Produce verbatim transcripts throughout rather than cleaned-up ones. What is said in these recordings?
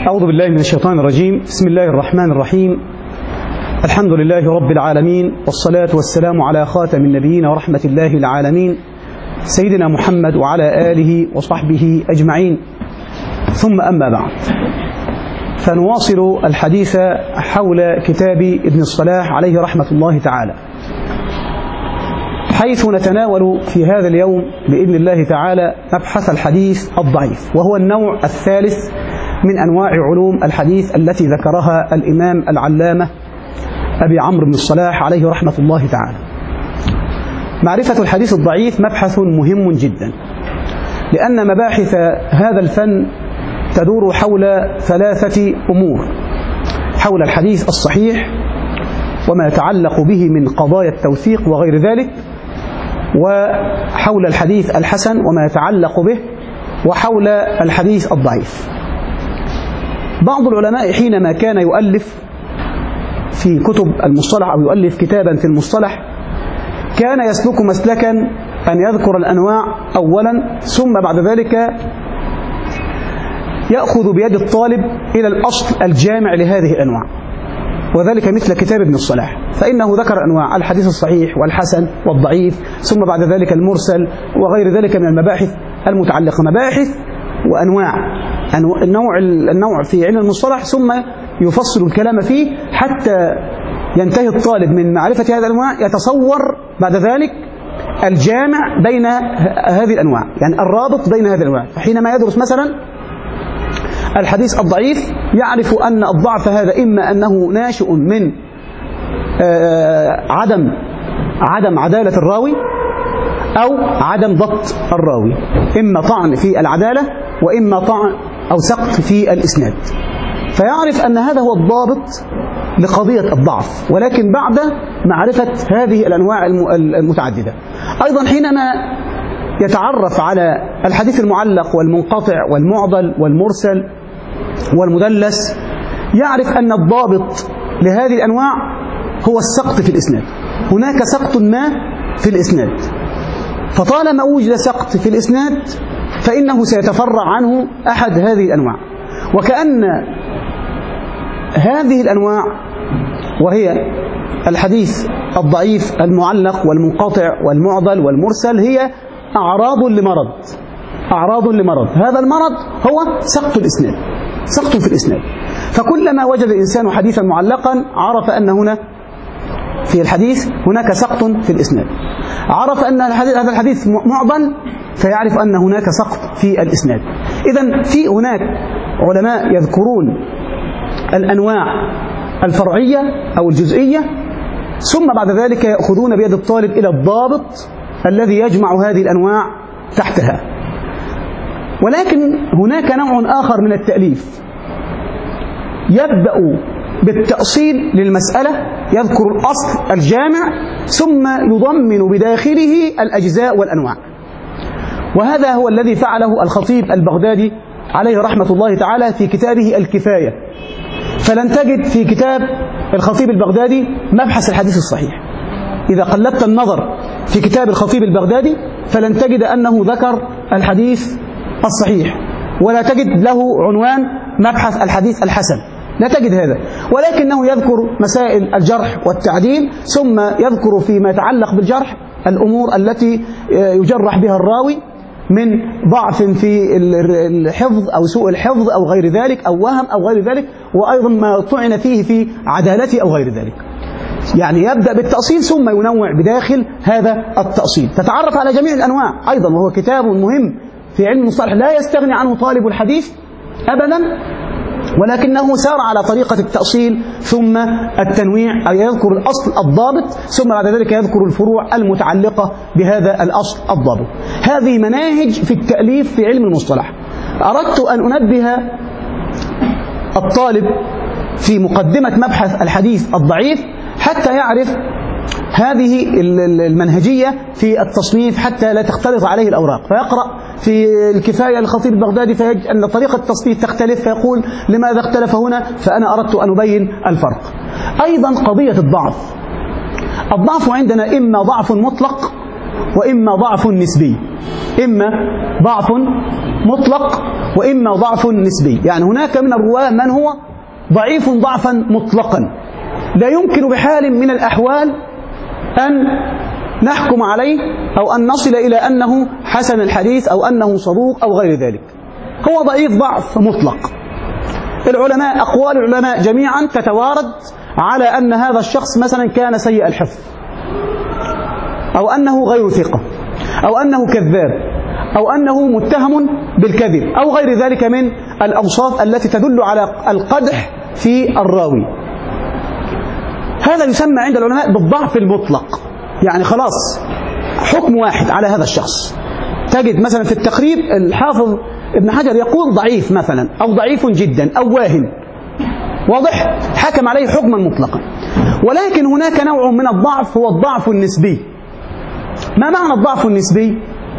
أعوذ بالله من الشيطان الرجيم. بسم الله الرحمن الرحيم. الحمد لله رب العالمين، والصلاة والسلام على خاتم النبيين ورحمة الله العالمين سيدنا محمد وعلى آله وصحبه أجمعين، ثم أما بعد، فنواصل الحديث حول كتاب ابن الصلاح عليه رحمة الله تعالى، حيث نتناول في هذا اليوم بإذن الله تعالى مبحث الحديث الضعيف، وهو النوع الثالث من أنواع علوم الحديث التي ذكرها الإمام العلامة أبي عمرو بن الصلاح عليه رحمة الله تعالى. معرفة الحديث الضعيف مبحث مهم جدا، لأن مباحث هذا الفن تدور حول ثلاثة أمور: حول الحديث الصحيح وما يتعلق به من قضايا التوثيق وغير ذلك، وحول الحديث الحسن وما يتعلق به، وحول الحديث الضعيف. بعض العلماء حينما كان يؤلف في كتب المصطلح أو يؤلف كتابا في المصطلح كان يسلك مسلكا أن يذكر الأنواع أولا، ثم بعد ذلك يأخذ بيد الطالب إلى الأصل الجامع لهذه الأنواع، وذلك مثل كتاب ابن الصلاح، فإنه ذكر أنواع الحديث الصحيح والحسن والضعيف، ثم بعد ذلك المرسل وغير ذلك من المباحث المتعلقة، مباحث وأنواع النوع النوع في علم المصطلح، ثم يفصل الكلام فيه حتى ينتهي الطالب من معرفة هذه الأنواع يتصور بعد ذلك الجامع بين هذه الأنواع، يعني الرابط بين هذه الأنواع. فحينما يدرس مثلا الحديث الضعيف يعرف أن الضعف هذا إما أنه ناشئ من عدم عدم عدالة الراوي أو عدم ضبط الراوي، إما طعن في العدالة وإما طعن أو سقط في الإسناد، فيعرف أن هذا هو الضابط لقضية الضعف، ولكن بعد معرفة هذه الأنواع المتعددة. أيضا حينما يتعرف على الحديث المعلق والمنقطع والمعضل والمرسل والمدلس يعرف أن الضابط لهذه الأنواع هو السقط في الإسناد، هناك سقط ما في الإسناد، فطالما وجد سقط في الإسناد فإنه سيتفرع عنه أحد هذه الأنواع، وكأن هذه الأنواع وهي الحديث الضعيف المعلق والمنقطع والمعضل والمرسل هي أعراض لمرض أعراض لمرض هذا المرض هو سقط الإسناد، سقط في الإسناد. فكلما وجد الإنسان حديثا معلقا عرف أن هنا في الحديث هناك سقط في الإسناد، عرف أن هذا الحديث معضل فيعرف أن هناك سقط في الإسناد. إذن في هناك علماء يذكرون الأنواع الفرعية أو الجزئية، ثم بعد ذلك يأخذون بيد الطالب إلى الضابط الذي يجمع هذه الأنواع تحتها. ولكن هناك نوع آخر من التأليف يبدأ بالتأصيل للمسألة، يذكر الأصل الجامع ثم يضمن بداخله الأجزاء والأنواع، وهذا هو الذي فعله الخطيب البغدادي عليه رحمة الله تعالى في كتابه الكفاية. فلن تجد في كتاب الخطيب البغدادي مبحث الحديث الصحيح، إذا قلبت النظر في كتاب الخطيب البغدادي فلن تجد أنه ذكر الحديث الصحيح، ولا تجد له عنوان مبحث الحديث الحسن، لا تجد هذا، ولكنه يذكر مسائل الجرح والتعديل، ثم يذكر فيما يتعلق بالجرح الأمور التي يجرح بها الراوي من ضعف في الحفظ أو سوء الحفظ أو غير ذلك أو وهم أو غير ذلك، وأيضا ما طعن فيه في عدالته أو غير ذلك. يعني يبدأ بالتأصيل ثم ينوع بداخل هذا التأصيل، تتعرف على جميع الأنواع أيضا، وهو كتاب مهم في علم المصطلح لا يستغني عنه طالب الحديث أبدا، ولكنه سار على طريقة التأصيل ثم التنويع، أو يذكر الأصل الضابط ثم بعد ذلك يذكر الفروع المتعلقة بهذا الأصل الضابط. هذه مناهج في التأليف في علم المصطلح. أردت أن أنبه الطالب في مقدمة مبحث الحديث الضعيف حتى يعرف هذه المنهجية في التصنيف حتى لا تختلط عليه الأوراق، فيقرأ في الكفاية للخطيب البغدادي فيجد أن طريقة التصنيف تختلف، فيقول لماذا اختلف هنا؟ فأنا أردت أن أبين الفرق. أيضا قضية الضعف، الضعف عندنا إما ضعف مطلق وإما ضعف نسبي، إما ضعف مطلق وإما ضعف نسبي. يعني هناك من الرواة من هو ضعيف ضعفا مطلقا لا يمكن بحال من الأحوال أن نحكم عليه أو أن نصل إلى أنه حسن الحديث أو أنه صدوق أو غير ذلك. هو ضعيف ضعف مطلق. العلماء أقوال العلماء جميعا تتوارد على أن هذا الشخص مثلا كان سيء الحفظ أو أنه غير ثقة أو أنه كذاب أو أنه متهم بالكذب أو غير ذلك من الأوصاف التي تدل على القدح في الراوي. هذا يسمى عند العلماء بالضعف المطلق. يعني خلاص حكم واحد على هذا الشخص. تجد مثلا في التقريب الحافظ ابن حجر يقول ضعيف مثلا أو ضعيف جدا أو واهن، واضح؟ حكم عليه حكما مطلقا. ولكن هناك نوع من الضعف هو الضعف النسبي. ما معنى الضعف النسبي؟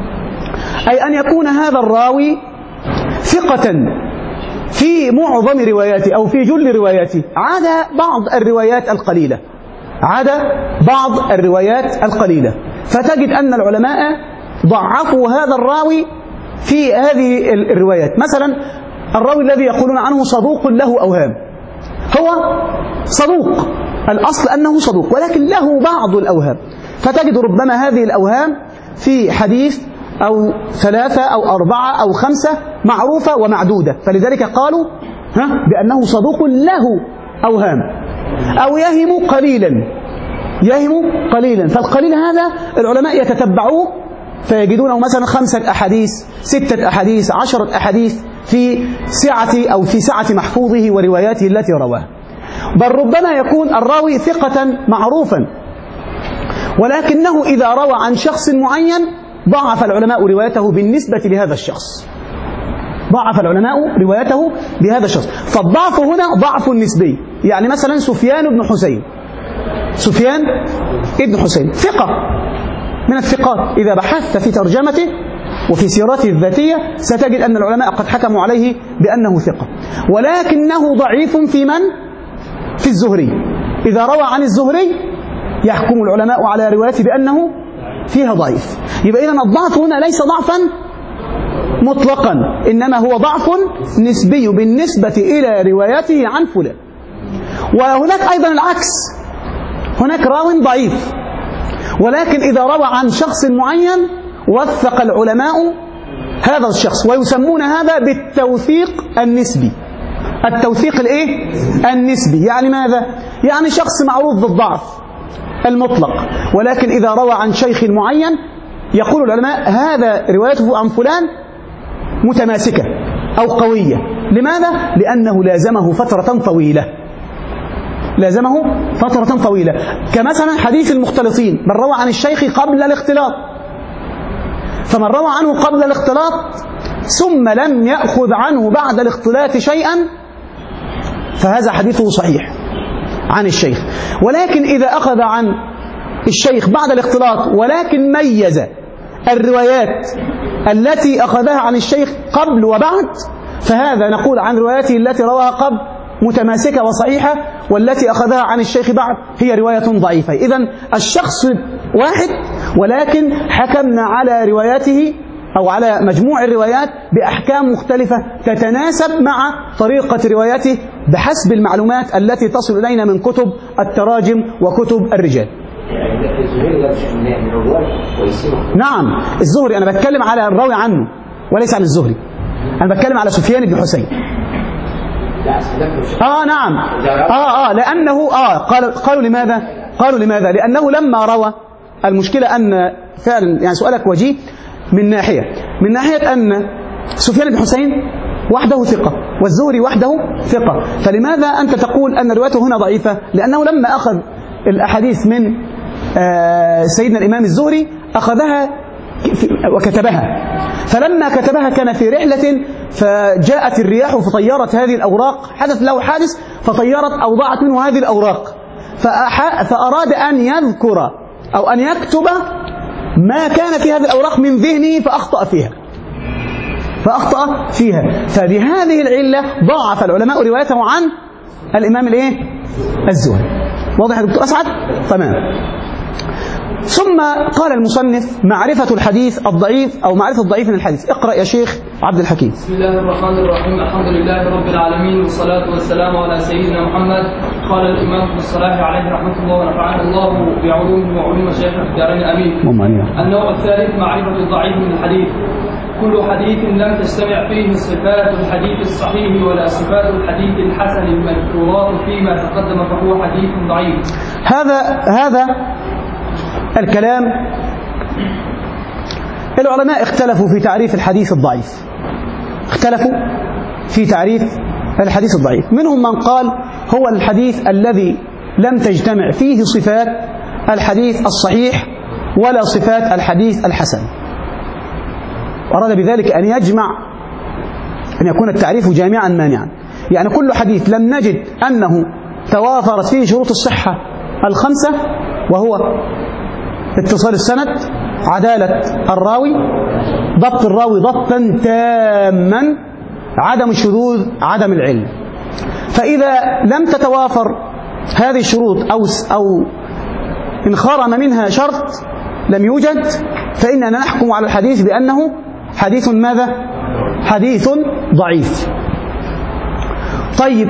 أي أن يكون هذا الراوي ثقة في معظم رواياته أو في جل رواياته عدا بعض الروايات القليلة عدا بعض الروايات القليلة فتجد أن العلماء ضعفوا هذا الراوي في هذه الروايات. مثلا الراوي الذي يقولون عنه صدوق له أوهام، هو صدوق الأصل أنه صدوق ولكن له بعض الأوهام، فتجد ربما هذه الأوهام في حديث أو ثلاثة أو أربعة أو خمسة معروفة ومعدودة، فلذلك قالوا ها بأنه صدوق له أوهام. أو يهم قليلا يهم قليلا فالقليل هذا العلماء يتتبعوه فيجدونه مثلا خمسة أحاديث ستة أحاديث عشرة أحاديث في سعة أو في سعة محفوظه ورواياته التي رواها. بل ربما يكون الراوي ثقة معروفا ولكنه إذا روى عن شخص معين ضعف العلماء روايته بالنسبة لهذا الشخص ضعف العلماء روايته بهذا الشخص. فالضعف هنا ضعف نسبي. يعني مثلا سفيان بن حسين سفيان بن حسين ثقة من الثقات، إذا بحثت في ترجمته وفي سيرته الذاتية ستجد أن العلماء قد حكموا عليه بأنه ثقة، ولكنه ضعيف في من؟ في الزهري. إذا روى عن الزهري يحكم العلماء على روايته بأنه فيها ضعيف. يبقى إذن الضعف هنا ليس ضعفا مطلقا إنما هو ضعف نسبي بالنسبة إلى روايته عن فلان. وهناك أيضا العكس، هناك راو ضعيف ولكن إذا روى عن شخص معين وثق العلماء هذا الشخص ويسمون هذا بالتوثيق النسبي. التوثيق الايه؟ النسبي. يعني ماذا؟ يعني شخص معروف بالضعف المطلق ولكن إذا روى عن شيخ معين يقول العلماء هذا روايته عن فلان متماسكة أو قوية. لماذا؟ لأنه لازمه فترة طويلة لازمه فترة طويلة كمثلا حديث المختلطين، من روى عن الشيخ قبل الاختلاط، فمن روى عنه قبل الاختلاط ثم لم يأخذ عنه بعد الاختلاط شيئا فهذا حديثه صحيح عن الشيخ. ولكن إذا أخذ عن الشيخ بعد الاختلاط ولكن ميز الروايات التي أخذها عن الشيخ قبل وبعد فهذا نقول عن رواياته التي رواها قبل متماسكة وصحيحة والتي أخذها عن الشيخ بعد هي رواية ضعيفة. إذن الشخص واحد ولكن حكمنا على رواياته أو على مجموع الروايات بأحكام مختلفة تتناسب مع طريقة روايته بحسب المعلومات التي تصل إلينا من كتب التراجم وكتب الرجال. نعم الزهري أنا بتكلم على الراوي عنه وليس عن الزهري، أنا بتكلم على سفيان بن حسين. آه نعم آه آه لأنه آه قال قالوا لماذا؟ قالوا لماذا؟ لأنه لما روى المشكلة أن فعلا يعني سؤالك وجيه من ناحية من ناحية أن سفيان بن حسين وحده ثقة والزهري وحده ثقة، فلماذا أنت تقول أن روايته هنا ضعيفة؟ لأنه لما أخذ الأحاديث من آه سيدنا الإمام الزهري أخذها وكتبها، فلما كتبها كان في رحلة فجاءت الرياح فطيرت هذه الأوراق، حدث له حادث فطيرت أو ضاعت منه هذه الأوراق، فأراد أن يذكر أو أن يكتب ما كان في هذه الأوراق من ذهنه فأخطأ فيها فأخطأ فيها فبهذه العلة ضاعف العلماء روايته عن الإمام الإيه؟ الزهري. واضح يا دكتور أسعد؟ تمام. ثم قال المصنف معرفة الحديث الضعيف أو معرفة الضعيف من الحديث. اقرأ يا شيخ عبد الحكيم. بسم الله الرحمن الرحيم. الحمد لله رب العالمين والصلاة والسلام على سيدنا محمد. قال الإمام ابن الصلاح عليه رحمة الله ونفعنا الله بعلومه وعلوم شيخنا في الدارين آمين. النوع الثالث معرفة الضعيف من الحديث. كل حديث لم تجتمع فيه صفات الحديث الصحيح ولا صفات الحديث الحسن المذكورات فيما تقدم فهو حديث ضعيف. هذا هذا الكلام العلماء اختلفوا في تعريف الحديث الضعيف. اختلفوا في تعريف الحديث الضعيف. منهم من قال هو الحديث الذي لم تجتمع فيه صفات الحديث الصحيح ولا صفات الحديث الحسن. أراد بذلك أن يجمع أن يكون التعريف جامعا مانعا، يعني كل حديث لم نجد أنه توافرت فيه شروط الصحة الخمسة، وهو اتصال السند، عدالة الراوي، ضبط الراوي ضبطا تاما، عدم الشذوذ، عدم العلم. فإذا لم تتوافر هذه الشروط أو أو انخرم منها شرط لم يوجد، فإننا نحكم على الحديث بأنه حديث ماذا؟ حديث ضعيف. طيب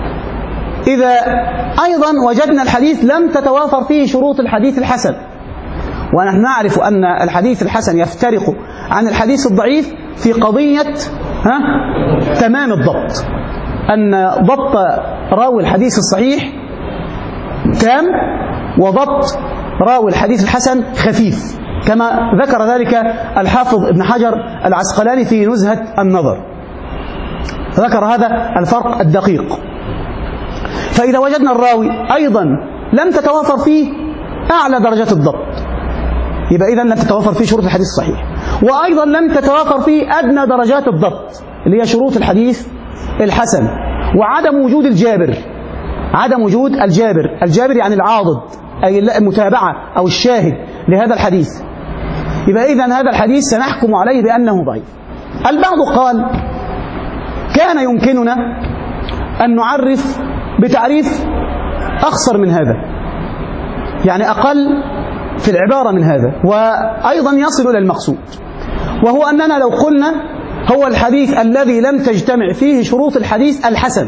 إذا أيضا وجدنا الحديث لم تتوافر فيه شروط الحديث الحسن، ونحن نعرف أن الحديث الحسن يفترق عن الحديث الضعيف في قضية ها تمام الضبط، أن ضبط راوي الحديث الصحيح تام وضبط راوي الحديث الحسن خفيف، كما ذكر ذلك الحافظ ابن حجر العسقلاني في نزهة النظر، ذكر هذا الفرق الدقيق. فإذا وجدنا الراوي أيضا لم تتوافر فيه أعلى درجات الضبط، يبقى إذن لم تتوافر فيه شروط الحديث الصحيح، وأيضا لم تتوافر فيه أدنى درجات الضبط اللي هي شروط الحديث الحسن، وعدم وجود الجابر، عدم وجود الجابر، الجابر يعني العاضد أي المتابعة أو الشاهد لهذا الحديث، يبقى إذن هذا الحديث سنحكم عليه بأنه ضعيف. البعض قال كان يمكننا أن نعرف بتعريف أخصر من هذا، يعني أقل في العبارة من هذا، وأيضا يصل إلى المقصود، وهو أننا لو قلنا هو الحديث الذي لم تجتمع فيه شروط الحديث الحسن،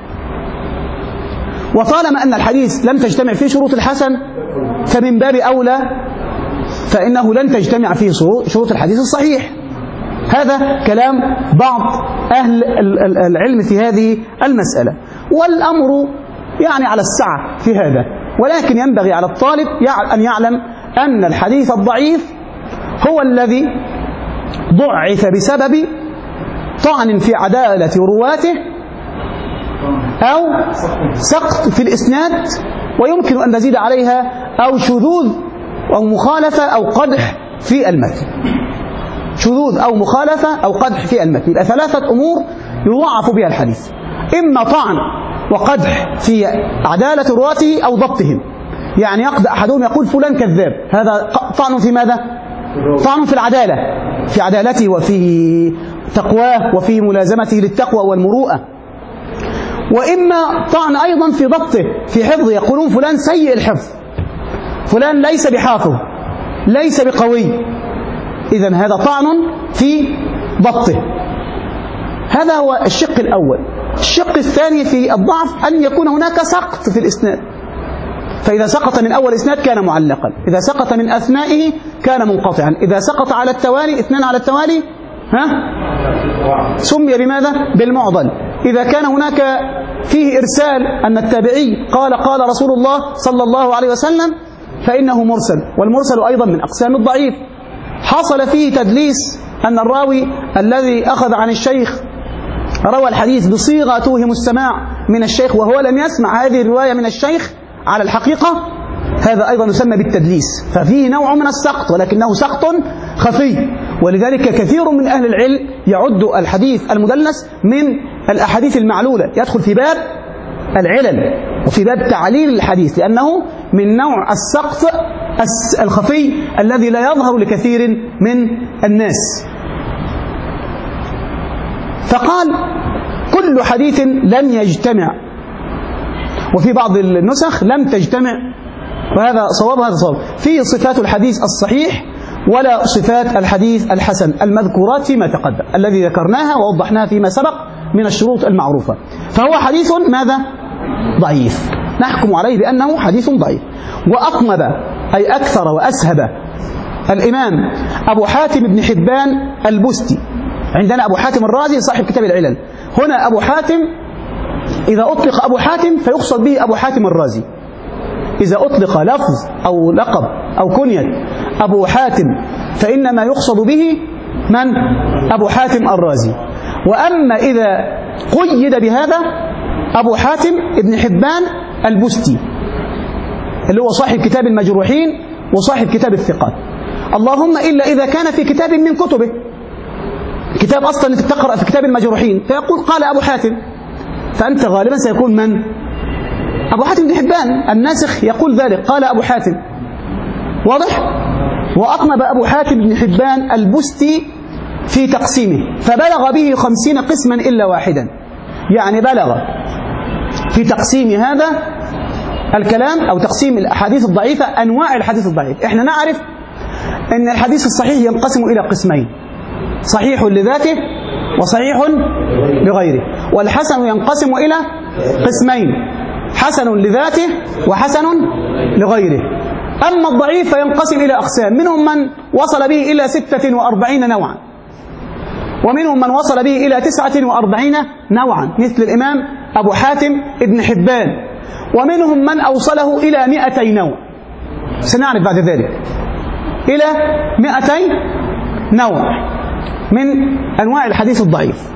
وطالما أن الحديث لم تجتمع فيه شروط الحسن فمن باب أولى فإنه لن تجتمع فيه شروط الحديث الصحيح. هذا كلام بعض أهل العلم في هذه المسألة، والأمر يعني على السعة في هذا، ولكن ينبغي على الطالب أن يعلم أن الحديث الضعيف هو الذي ضعف بسبب طعن في عدالة رواته أو سقط في الإسناد، ويمكن أن نزيد عليها أو شذوذ أو مخالفة أو قدح في المتن، شذوذ أو مخالفة أو قدح في المتن. يبقى ثلاثة أمور يضعف بها الحديث، إما طعن وقدح في عدالة رواته أو ضبطهم، يعني يقضي أحدهم يقول فلان كذاب، هذا طعن في ماذا؟ طعن في العدالة، في عدالته وفي تقواه وفي ملازمته للتقوى والمروءة. وإما طعن أيضا في ضبطه، في حفظه، يقولون فلان سيء الحفظ، فلان ليس بحافظ، ليس بقوي، إذن هذا طعن في ضبطه. هذا هو الشق الأول. الشق الثاني في الضعف أن يكون هناك سقط في الإسناد، فإذا سقط من أول إسناد كان معلقا، إذا سقط من أثنائه كان منقطعا، إذا سقط على التوالي اثنان على التوالي ها سمي بماذا؟ بالمعضل. إذا كان هناك فيه إرسال أن التابعي قال قال رسول الله صلى الله عليه وسلم فإنه مرسل، والمرسل أيضا من أقسام الضعيف. حصل فيه تدليس أن الراوي الذي أخذ عن الشيخ روى الحديث بصيغة توهم السماع من الشيخ وهو لم يسمع هذه الرواية من الشيخ على الحقيقة، هذا أيضا يسمى بالتدليس، ففيه نوع من السقط ولكنه سقط خفي. ولذلك كثير من أهل العلم يعد الحديث المدلس من الأحاديث المعلولة، يدخل في باب العلل وفي باب تعليل الحديث، لأنه من نوع السقط الخفي الذي لا يظهر لكثير من الناس. فقال كل حديث لم يجتمع، وفي بعض النسخ لم تجتمع وهذا صواب وهذا صواب. فيه صفات الحديث الصحيح ولا صفات الحديث الحسن المذكورات فيما تقدم الذي ذكرناها ووضحناها فيما سبق من الشروط المعروفة. فهو حديث ماذا؟ ضعيف، نحكم عليه بأنه حديث ضعيف. وأقمب أي أكثر وأسهب الإمام أبو حاتم بن حبان البستي. عندنا أبو حاتم الرازي صاحب كتاب العلل، هنا أبو حاتم إذا أطلق أبو حاتم فيقصد به أبو حاتم الرازي. إذا أطلق لفظ أو لقب أو كنية أبو حاتم فإنما يقصد به من؟ أبو حاتم الرازي. وأما إذا قيد بهذا أبو حاتم ابن حبان البستي اللي هو صاحب كتاب المجروحين وصاحب كتاب الثقات، اللهم إلا إذا كان في كتاب من كتبه، كتاب أصلا تقرأ في كتاب المجروحين فيقول قال أبو حاتم، فأنت غالبا سيكون من؟ أبو حاتم بن حبان الناسخ يقول ذلك، قال أبو حاتم. واضح؟ وأقمب أبو حاتم بن حبان البستي في تقسيمه فبلغ به خمسين قسما إلا واحدا، يعني بلغ في تقسيم هذا الكلام أو تقسيم الأحاديث الضعيفة أنواع الحديث الضعيف. إحنا نعرف أن الحديث الصحيح ينقسم إلى قسمين، صحيح لذاته وصحيح لغيره، والحسن ينقسم إلى قسمين، حسن لذاته وحسن لغيره. أما الضعيف فينقسم إلى أقسام، منهم من وصل به إلى ستة وأربعين نوعا، ومنهم من وصل به إلى تسعة وأربعين نوعا مثل الإمام أبو حاتم ابن حبان، ومنهم من أوصله إلى مئتي نوع، سنعرف بعد ذلك، إلى مئتي نوع من أنواع الحديث الضعيف.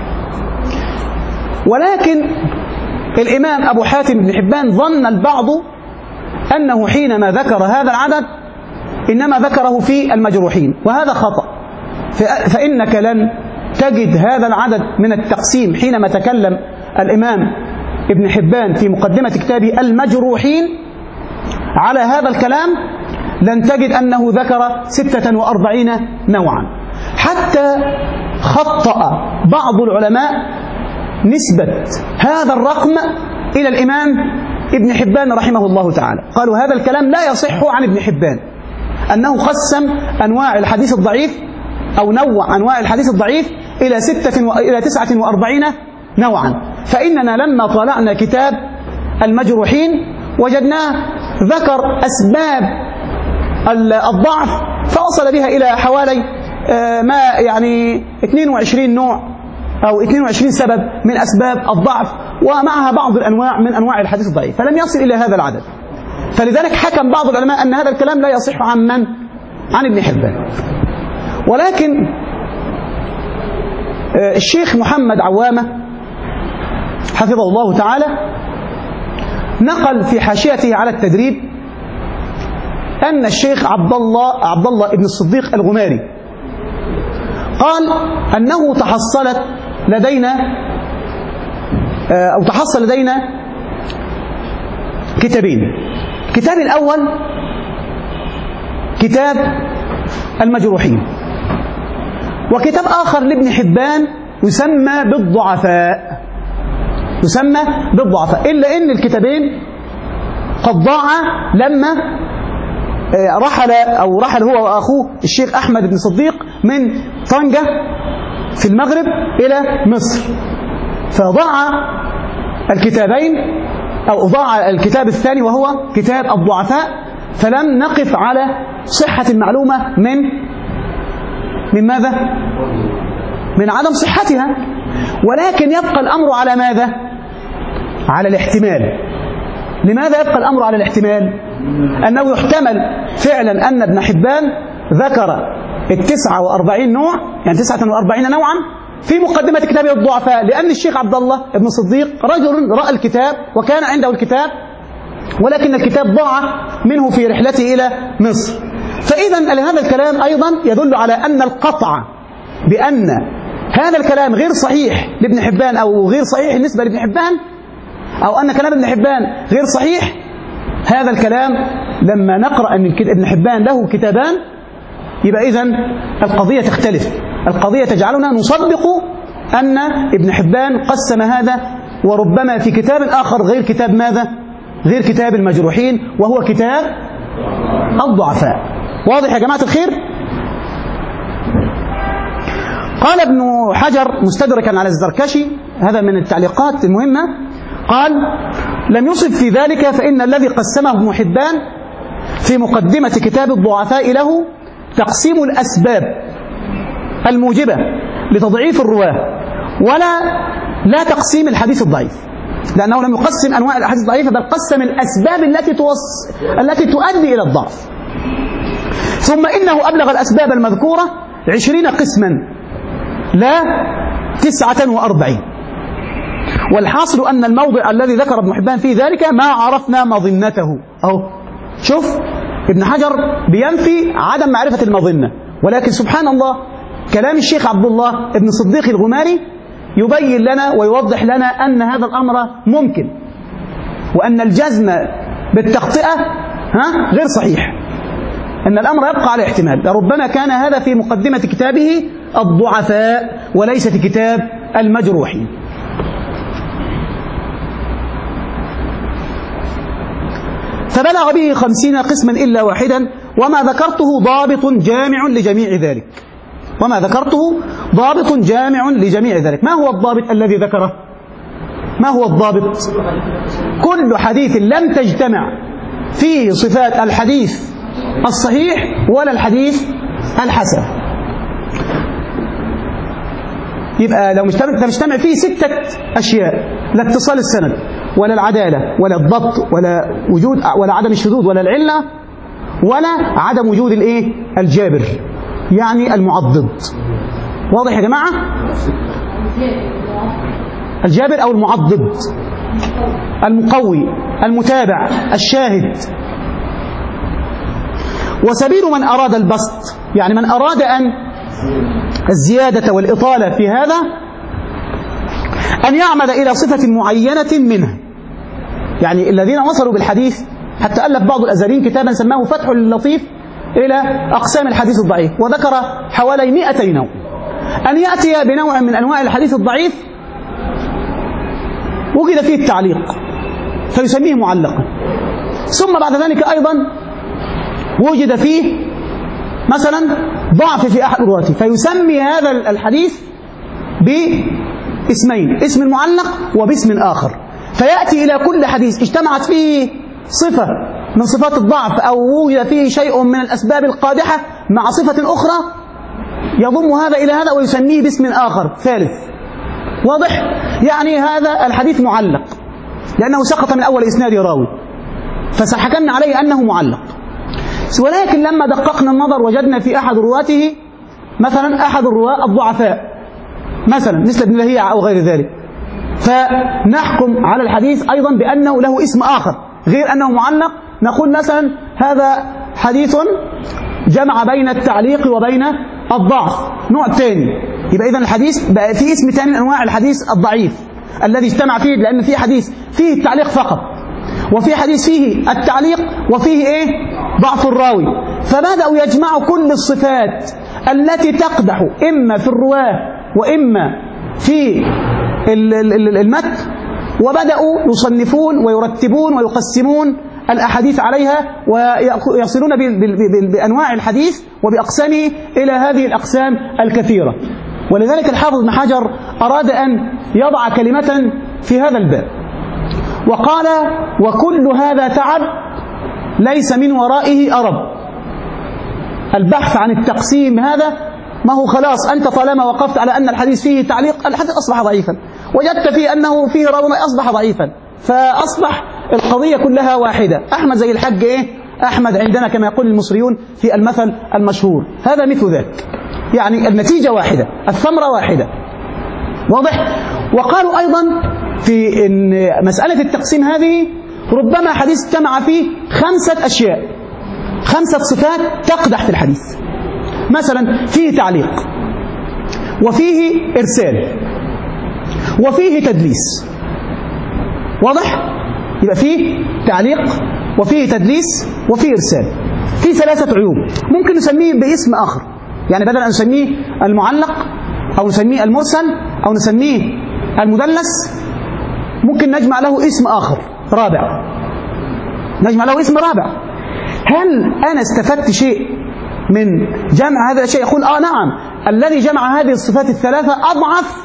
ولكن الإمام أبو حاتم بن حبان ظن البعض أنه حينما ذكر هذا العدد إنما ذكره في المجروحين، وهذا خطأ، فإنك لن تجد هذا العدد من التقسيم حينما تكلم الإمام ابن حبان في مقدمة كتابه المجروحين على هذا الكلام، لن تجد أنه ذكر ستة وأربعين نوعا، حتى خطأ بعض العلماء نسبة هذا الرقم إلى الإمام ابن حبان رحمه الله تعالى، قالوا هذا الكلام لا يصح عن ابن حبان أنه قسم أنواع الحديث الضعيف أو نوع أنواع الحديث الضعيف إلى ستة و... إلى تسعة وأربعين نوعا. فإننا لما طالعنا كتاب المجروحين وجدناه ذكر أسباب الضعف فوصل بها إلى حوالي ما يعني اثنين وعشرين نوع أو اثنين وعشرين سبب من أسباب الضعف، ومعها بعض الأنواع من أنواع الحديث الضعيف، فلم يصل إلى هذا العدد. فلذلك حكم بعض العلماء أن هذا الكلام لا يصح عن من؟ عن ابن حبان. ولكن الشيخ محمد عوامة حفظه الله تعالى نقل في حاشيته على التدريب أن الشيخ عبد الله عبد الله ابن الصديق الغماري قال أنه تحصلت لدينا أو تحصل لدينا كتابين. الكتاب الأول كتاب المجروحين، وكتاب آخر لابن حبان يسمى بالضعفاء، يسمى بالضعفاء، إلا أن الكتابين قد ضاع لما رحل أو رحل هو وأخوه الشيخ أحمد بن صديق من طنجة في المغرب إلى مصر، فضاع الكتابين أو ضاع الكتاب الثاني وهو كتاب الضعفاء، فلم نقف على صحة المعلومة من من ماذا؟ من عدم صحتها، ولكن يبقى الأمر على ماذا؟ على الاحتمال. لماذا يبقى الأمر على الاحتمال؟ أنه يحتمل فعلا أن ابن حبان ذكر التسعة وأربعين نوع، يعني تسعة وأربعين نوعا في مقدمة كتابه الضعفاء، لأن الشيخ عبد الله ابن صديق رجل رأى الكتاب وكان عنده الكتاب، ولكن الكتاب ضاع منه في رحلته إلى مصر. فإذا هذا الكلام أيضا يدل على أن القطع بأن هذا الكلام غير صحيح لابن حبان أو غير صحيح بالنسبة لابن حبان، أو أن كلام ابن حبان غير صحيح، هذا الكلام لما نقرأ أن ابن حبان له كتابان يبقى إذن القضية تختلف، القضية تجعلنا نصدق أن ابن حبان قسم هذا وربما في كتاب آخر غير كتاب ماذا؟ غير كتاب المجروحين وهو كتاب الضعفاء. واضح يا جماعة الخير؟ قال ابن حجر مستدركا على الزركشي، هذا من التعليقات المهمة، قال: لم يصب في ذلك، فإن الذي قسمه ابن حبان في مقدمة كتاب الضعفاء له تقسيم الأسباب الموجبة لتضعيف الرواه، ولا لا تقسيم الحديث الضعيف، لأنه لم يقسم أنواع الأحاديث الضعيفة، بل قسم الأسباب التي توص... التي تؤدي إلى الضعف. ثم إنه أبلغ الأسباب المذكورة عشرين قسما لا تسعة وأربعين. والحاصل أن الموضع الذي ذكر ابن حبان فيه ذلك ما عرفنا مظنته. أهو شوف ابن حجر بينفي عدم معرفة المظنة، ولكن سبحان الله كلام الشيخ عبد الله ابن صديق الغماري يبين لنا ويوضح لنا أن هذا الأمر ممكن، وأن الجزم بالتخطئة ها غير صحيح، أن الأمر يبقى على احتمال. لربما كان هذا في مقدمة كتابه الضعفاء وليس في كتاب المجروحين. فبلغ به خمسين قسما إلا واحدا، وما ذكرته ضابط جامع لجميع ذلك. وما ذكرته ضابط جامع لجميع ذلك. ما هو الضابط الذي ذكره؟ ما هو الضابط؟ كل حديث لم تجتمع فيه صفات الحديث الصحيح ولا الحديث الحسن. يبقى لو مجتمع تجتمع فيه ستة أشياء: لا اتصال السند، ولا العدالة، ولا الضبط، ولا وجود ولا عدم الشذوذ، ولا العلة، ولا عدم وجود الايه؟ الجابر، يعني المعضد. واضح يا جماعة؟ الجابر أو المعضد، المقوي، المتابع، الشاهد. وسبيل من أراد البسط، يعني من أراد أن الزيادة والإطالة في هذا، أن يعمد إلى صفة معينة منها. يعني الذين وصلوا بالحديث، حتى ألف بعض الأزهريين كتابا سماه فتح اللطيف إلى أقسام الحديث الضعيف، وذكر حوالي مئتي نوع. أن يأتي بنوع من أنواع الحديث الضعيف وجد فيه التعليق فيسميه معلقا، ثم بعد ذلك أيضا وجد فيه مثلا ضعف في أحد رواته فيسمي هذا الحديث باسمين: اسم المعلق وباسم آخر. فيأتي إلى كل حديث اجتمعت فيه صفة من صفات الضعف أو وجد فيه شيء من الأسباب القادحة مع صفة أخرى، يضم هذا إلى هذا ويسميه باسم آخر ثالث. واضح؟ يعني هذا الحديث معلق لأنه سقط من أول إسناد راوي فحكمنا عليه أنه معلق. ولكن لما دققنا النظر وجدنا في أحد رواته مثلا أحد الرواة الضعفاء مثلا مثل ابن لهيعة أو غير ذلك، فنحكم على الحديث أيضا بأنه له اسم آخر غير أنه معلق. نقول مثلا هذا حديث جمع بين التعليق وبين الضعف، نوع ثاني. يبقى إذن الحديث بقى فيه اسم ثاني من أنواع الحديث الضعيف الذي اجتمع فيه، لأن فيه حديث فيه التعليق فقط، وفي حديث فيه التعليق وفيه إيه؟ ضعف الراوي. فبدأوا يجمعوا كل الصفات التي تقدح إما في الرواه وإما في المتن، وبدأوا يصنفون ويرتبون ويقسمون الأحاديث عليها ويصلون بأنواع الحديث وبأقسامه إلى هذه الأقسام الكثيرة. ولذلك الحافظ ابن حجر أراد أن يضع كلمة في هذا الباب وقال: وكل هذا تعب ليس من ورائه أرب. البحث عن التقسيم هذا ما هو خلاص، أنت طالما وقفت على أن الحديث فيه تعليق الحديث أصبح ضعيفا، وجدت فيه أنه فيه راوي أصبح ضعيفا، فأصبح القضية كلها واحدة. أحمد زي الحج إيه؟ أحمد عندنا كما يقول المصريون في المثل المشهور، هذا مثل ذاك، يعني النتيجة واحدة، الثمرة واحدة. واضح؟ وقالوا أيضا في إن مسألة التقسيم هذه ربما حديث اجتمع فيه خمسة أشياء، خمسة صفات تقدح في الحديث. مثلا فيه تعليق، وفيه إرسال، وفيه تدليس. واضح؟ يبقى فيه تعليق وفيه تدليس وفيه إرسال، فيه ثلاثة عيوب. ممكن نسميه باسم آخر، يعني بدل أن نسميه المعلق أو نسميه المرسل أو نسميه المدلس، ممكن نجمع له اسم آخر رابع. نجمع له اسم رابع. هل أنا استفدت شيء من جمع هذا الشيء؟ يقول آه نعم، الذي جمع هذه الصفات الثلاثة أضعف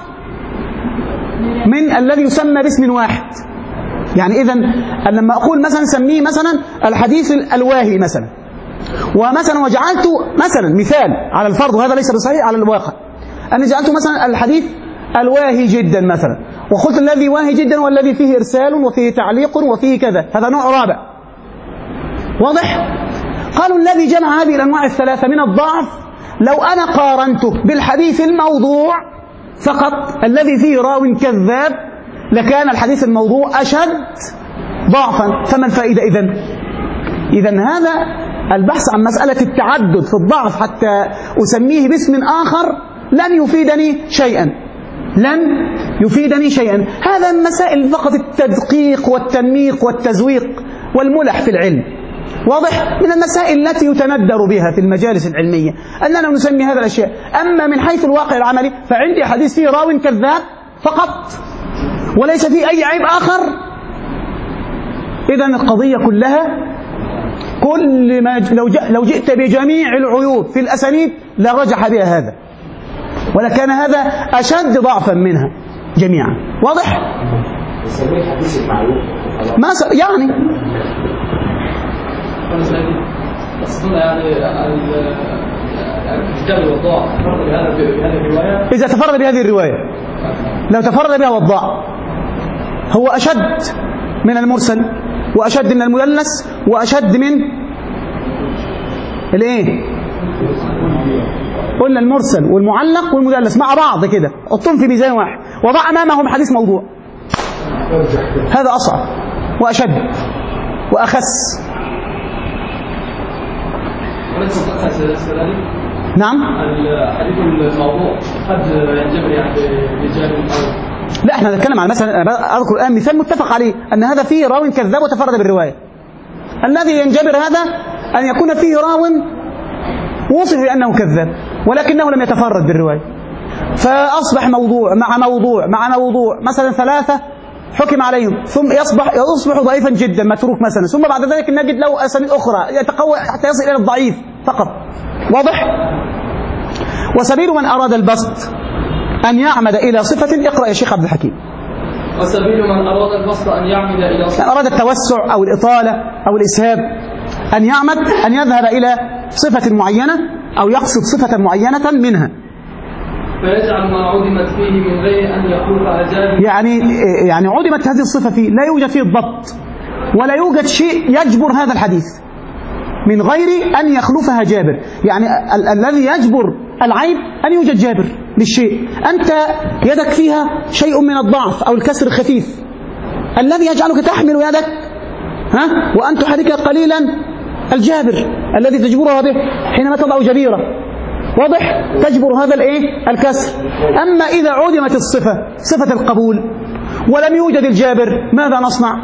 من الذي يسمى باسم واحد. يعني إذن لما أقول مثلا سميه مثلا الحديث الواهي مثلا، ومثلا وجعلته مثلا مثال على الفرض، وهذا ليس بصحيح على الواقع، أنا جعلته مثلا الحديث الواهي جدا مثلا، وقلت الذي واهي جدا والذي فيه إرسال وفيه تعليق وفيه كذا، هذا نوع رابع. واضح؟ قالوا الذي جمع هذه الأنواع الثلاثة من الضعف لو أنا قارنته بالحديث الموضوع فقط الذي فيه راو كذاب لكان الحديث الموضوع أشد ضعفا. فما الفائدة إذن؟ إذن هذا البحث عن مسألة التعدد في الضعف حتى أسميه باسم آخر لن يفيدني شيئا، لن يفيدني شيئا. هذا مسائل فقط التدقيق والتنميق والتزويق والملح في العلم. واضح؟ من المسائل التي يتندر بها في المجالس العلمية أننا نسمي هذا الأشياء. أما من حيث الواقع العملي فعندي حديث فيه راو كذاب فقط وليس فيه أي عيب آخر. إذن القضية كلها كل ما لو لو جئت بجميع العيوب في الأسانيد لرجح بها هذا، ولكان هذا أشد ضعفا منها جميعا. واضح؟ ما س... يعني إذا تفرد بهذه الرواية، لو تفرد بها وضاع هو أشد من المرسل وأشد من المدلس وأشد من الايه؟ قلنا المرسل والمعلق والمدلس مع بعض كده، حطهم في ميزان واحد وضع أمامهم حديث موضوع، هذا أصعب وأشد وأخس. نعم. الحديث الموضوع قد ينجبر يعني برجال. لا احنا نتكلم عن مثلا، اذكر الان مثال متفق عليه ان هذا فيه راو كذاب وتفرد بالروايه. الذي ينجبر هذا ان يكون فيه راو وصف بانه كذاب ولكنه لم يتفرد بالروايه، فاصبح موضوع مع موضوع مع موضوع مثلا ثلاثه حكم عليهم، ثم يصبح يصبح ضعيفا جدا متروك مثلا، ثم بعد ذلك نجد له اسانيد اخرى يتقوى حتى يصل الى الضعيف فقط. واضح؟ وسبيل من اراد البسط أن يعمد إلى صفة، اقرأ يا شيخ عبد الحكيم. وسبيل من أراد البسط أن يعمد إلى صفة، أراد التوسع أو الإطالة أو الإسهاب، أن يعمد أن يذهب إلى صفة معينة أو يقصد صفة معينة منها، فيجعل ما عدمت فيه من غير أن يخلف أجابه. يعني يعني عدمت هذه الصفة فيه، لا يوجد فيه الضبط ولا يوجد شيء يجبر هذا الحديث من غير أن يخلفها جابر. يعني ال الذي يجبر العيب أن يوجد جابر للشيء، أنت يدك فيها شيء من الضعف أو الكسر الخفيف الذي يجعلك تحمل يدك ها وأن تحرك قليلا الجابر الذي تجبرها به حينما تضع جبيرة. واضح؟ تجبر هذا الايه الكسر. أما إذا عدمت الصفة، صفة القبول، ولم يوجد الجابر، ماذا نصنع؟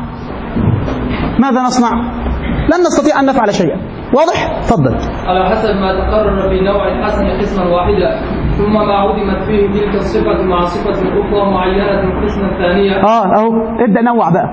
ماذا نصنع؟ لن نستطيع أن نفعل شيئا. واضح؟ تفضل. على حسب ما تقرر في نوع الحسن قسما واحدا، ثم ما عدمت فيه تلك الصفة مع صفة أخرى معينة قسما ثانية. اه اهو ابدأ نوع بقى.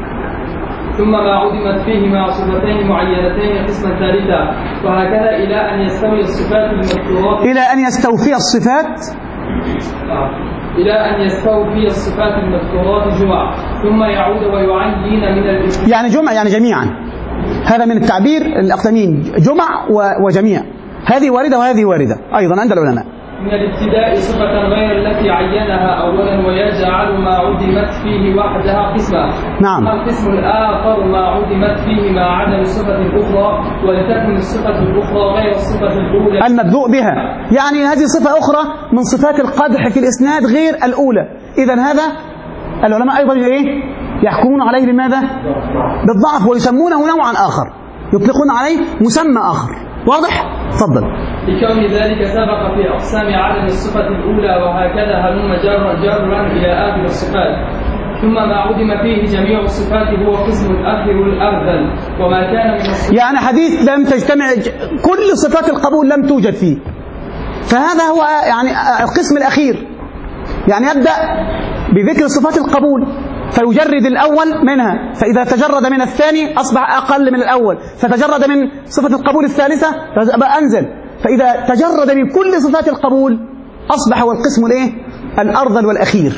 ثم ما عدمت فيه مع صفتين معينتين قسما ثالثا، وهكذا إلى أن يستوي الصفات المذكورات. إلى أن يستوفي الصفات. آه. إلى أن يستوفي الصفات المذكورات جمع، ثم يعود ويعين من الاسم. يعني جمع يعني جميعا. هذا من التعبير الأقدمين، جمع وجميع. هذه واردة وهذه واردة أيضا عند العلماء. من الابتداء صفة غير التي عينها أولا، ويجعل ما عدمت فيه وحدها قسما. نعم. القسم الآخر ما عدمت فيه مع عدم الصفة الأخرى، ولتكن الصفة الأخرى غير الصفة الأولى المبدوء بها. يعني هذه صفة أخرى من صفات القدح في الإسناد غير الأولى. إذن هذا العلماء أيضا إيه؟ يحكمون عليه بماذا؟ بالضعف، ويسمونه نوعا آخر، يطلقون عليه مسمى آخر. واضح؟ تفضل. لكون ذلك سبق في أقسام عدم الصفة الأولى، وهكذا هلم جرا جرا إلى آخر الصفات. ثم ما عدم فيه جميع الصفات هو قسم الآخر الأرذل، وما كان من الصفات يعني حديث لم تجتمع كل صفات القبول لم توجد فيه، فهذا هو يعني القسم الأخير. يعني يبدأ بذكر صفات القبول فيجرد الأول منها، فإذا تجرد من الثاني أصبح أقل من الأول، فتجرد من صفة القبول الثالثة فبقى أنزل، فإذا تجرد من كل صفات القبول أصبح هو القسم الإيه؟ الأرذل والأخير.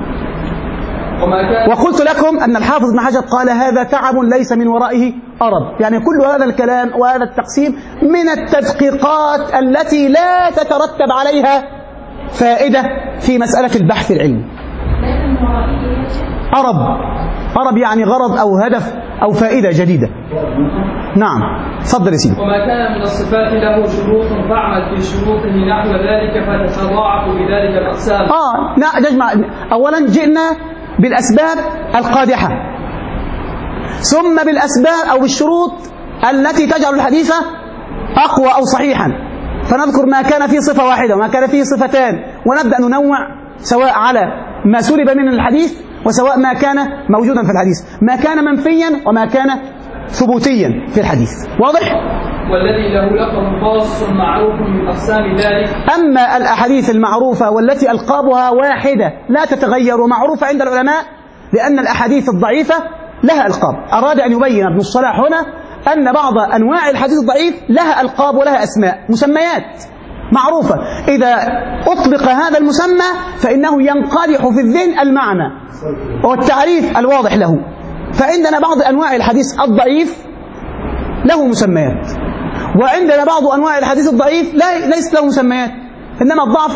وقلت لكم أن الحافظ ابن حجر قال هذا تعب ليس من ورائه أرب، يعني كل هذا الكلام وهذا التقسيم من التدقيقات التي لا تترتب عليها فائدة في مسألة البحث العلمي. أرب أرب يعني غرض أو هدف أو فائدة جديدة. نعم تفضل يا سيدي. وما كان من الصفات له شروط فاعمل في شروطه نحو ذلك فتتضاعف بذلك الأقسام. آه لا نجمع. أولا جئنا بالأسباب القادحة، ثم بالأسباب أو بالشروط التي تجعل الحديث أقوى أو صحيحا، فنذكر ما كان فيه صفة واحدة وما كان فيه صفتان، ونبدأ ننوع سواء على ما سلب من الحديث وسواء ما كان موجودا في الحديث، ما كان منفيا وما كان ثبوتيا في الحديث. واضح؟ والذي له لقب خاص معروف من أقسام ذلك. أما الأحاديث المعروفة والتي ألقابها واحدة لا تتغير ومعروفة عند العلماء، لأن الأحاديث الضعيفة لها ألقاب. أراد أن يبين ابن الصلاح هنا أن بعض أنواع الحديث الضعيف لها ألقاب ولها أسماء، مسميات معروفة، إذا أطلق هذا المسمى فإنه ينقدح في الذهن المعنى والتعريف الواضح له. فعندنا بعض أنواع الحديث الضعيف له مسميات، وعندنا بعض أنواع الحديث الضعيف لا ليس له مسميات، إنما الضعف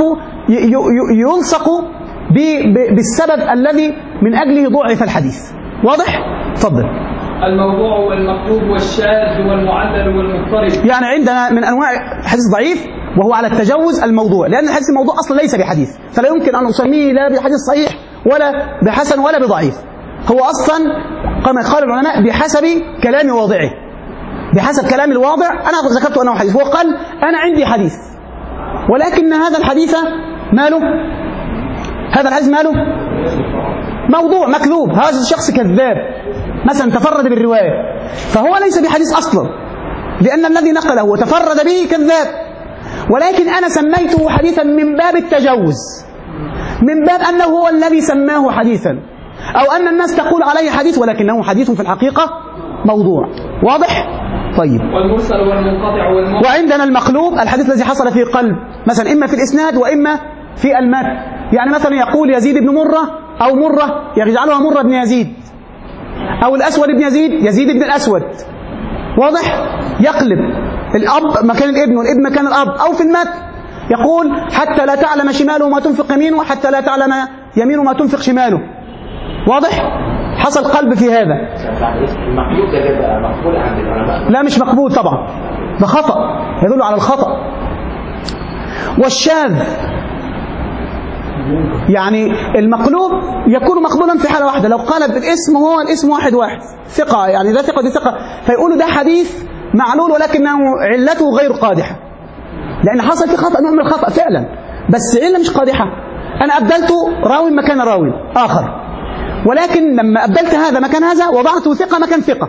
يلصق بالسبب الذي من أجله ضعف الحديث. واضح؟ تفضل. الموضوع والمقلوب والشاذ والمعلل والمضطرب. يعني عندنا من أنواع الحديث الضعيف وهو على التجوز الموضوع، لأن الحديث الموضوع أصلا ليس بحديث، فلا يمكن أن أسميه لا بحديث صحيح ولا بحسن ولا بضعيف. هو أصلا كما قال العلماء بحسب كلام واضعه، بحسب كلام الواضع. أنا ذكرت أنه حديث، هو قال أنا عندي حديث، ولكن هذا الحديث ماله؟ هذا الحديث ماله؟ موضوع مكذوب، هذا الشخص كذاب مثلا تفرد بالرواية، فهو ليس بحديث أصلا، لأن الذي نقله وتفرد به كذاب، ولكن أنا سميته حديثا من باب التجوز، من باب أنه هو الذي سماه حديثا، أو أن الناس تقول عليه حديث ولكنه حديث في الحقيقة موضوع. واضح؟ طيب. والمرسل والمنقطع والمرسل. وعندنا المقلوب الحديث الذي حصل في قلب، مثلا إما في الإسناد وإما في المتن، يعني مثلا يقول يزيد بن مرة أو مرة يجعلها مرة بن يزيد، أو الأسود بن يزيد يزيد بن الأسود. واضح؟ يقلب الأب مكان الابن والابن مكان الأب، أو في المتن يقول حتى لا تعلم شماله ما تنفق يمينه وحتى لا تعلم يمينه ما تنفق شماله. واضح؟ حصل قلب في هذا. المقلوب ده بيبقى مقبول عند العلماء؟ لا مش مقبول طبعا، ده خطأ، يدل على الخطأ. والشاذ يعني المقلوب يكون مقبولا في حالة واحدة، لو قالت بالاسم هو الاسم واحد واحد ثقة، يعني ده ثقة دي ثقة، فيقولوا ده حديث معلول ولكنه علته غير قادحة، لأن حصل في خطأ، نوع من الخطأ فعلا، بس علة مش قادحة. أنا أبدلته راوي مكان راوي آخر، ولكن لما أبدلت هذا مكان هذا وضعته ثقة مكان ثقة،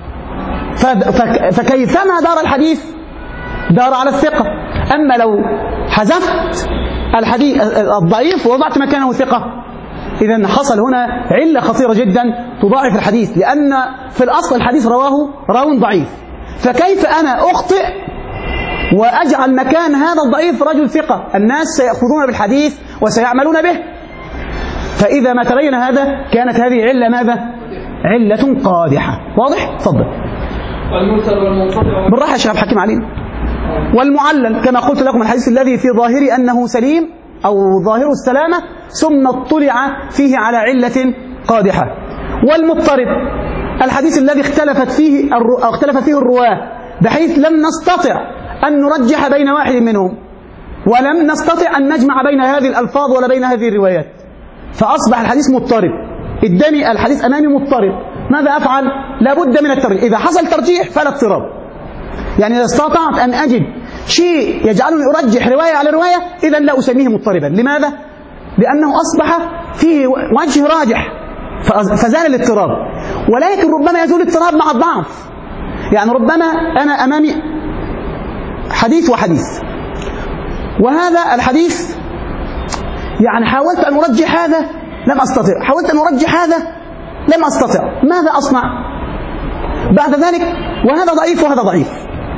فكيفما دار الحديث دار على الثقة. أما لو حذفت الحديث الضعيف ووضعت مكانه ثقة، إذن حصل هنا علة خطيرة جدا تضاعف الحديث، لأن في الأصل الحديث رواه راو ضعيف، فكيف أنا أخطئ وأجعل مكان هذا الضعيف رجل ثقة، الناس سيأخذون بالحديث وسيعملون به. فإذا ما تبين هذا كانت هذه علة ماذا؟ علة قادحة. واضح؟ تفضل. والمرسل والمنقطع. بالراحة يا شباب حكيم علينا. والمعلل كما قلت لكم الحديث الذي في ظاهر أنه سليم أو ظاهر السلامة ثم اطلع فيه على علة قادحة. والمضطرب الحديث الذي اختلفت فيه أو اختلف فيه الرواة بحيث لم نستطع أن نرجح بين واحد منهم، ولم نستطع أن نجمع بين هذه الألفاظ ولا بين هذه الروايات، فأصبح الحديث مضطرب. إداني الحديث أمامي مضطرب، ماذا أفعل؟ لابد من الترجيح. إذا حصل ترجيح فلا اضطراب، يعني إذا استطعت أن أجد شيء يجعلني أرجح رواية على رواية إذا لا أسميه مضطربا. لماذا؟ لأنه أصبح فيه وجه راجح فزال الاضطراب، ولكن ربما يزول الاضطراب مع الضعف. يعني ربما أنا أمامي حديث وحديث، وهذا الحديث يعني حاولت أن أرجح هذا لم أستطع، حاولت أن أرجح هذا لم أستطع، ماذا أصنع؟ بعد ذلك وهذا ضعيف وهذا ضعيف،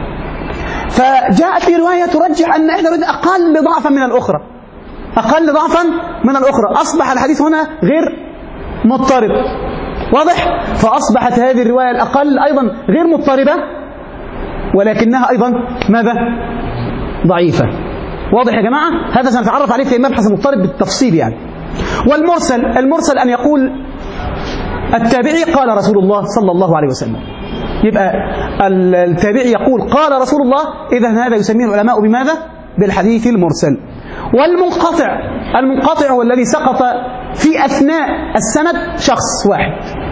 فجاءت لي رواية ترجح أن إحدى الروايات أقل ضعفا من الأخرى، أقل ضعفا من الأخرى، أصبح الحديث هنا غير مضطرب، واضح؟ فأصبحت هذه الرواية الأقل أيضا غير مضطربة ولكنها أيضا ماذا؟ ضعيفة. واضح يا جماعة؟ هذا سنتعرف عليه في مبحث المضطرب بالتفصيل يعني. والمرسل، المرسل أن يقول التابعي قال رسول الله صلى الله عليه وسلم، يبقى التابعي يقول قال رسول الله، إذا هذا يسميه العلماء بماذا؟ بالحديث المرسل. والمنقطع، المنقطع هو الذي سقط في أثناء السند شخص واحد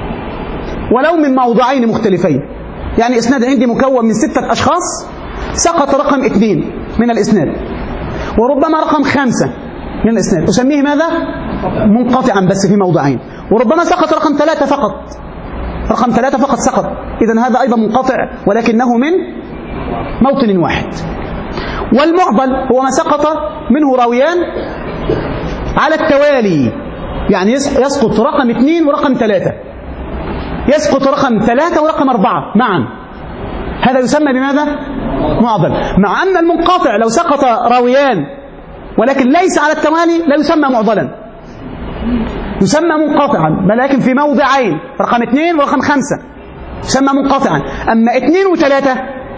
ولو من موضعين مختلفين، يعني إسناد عندي مكون من ستة أشخاص، سقط رقم اثنين من الإسناد وربما رقم خمسة من الإسناد، أسميه ماذا؟ منقطعا بس في موضعين. وربما سقط رقم ثلاثة فقط، رقم ثلاثة فقط سقط، إذن هذا أيضا منقطع ولكنه من موطن واحد. والمعضل هو ما سقط منه راويان على التوالي، يعني يسقط رقم اثنين ورقم ثلاثة، يسقط رقم ثلاثة ورقم أربعة معا، هذا يسمى بماذا؟ معضل. مع أن المنقطع لو سقط راويان ولكن ليس على التوالي لا يسمى معضلا، يسمى منقطعا، ولكن في موضعين، رقم اثنين ورقم خمسة يسمى منقطعا. أما اثنين وثلاثة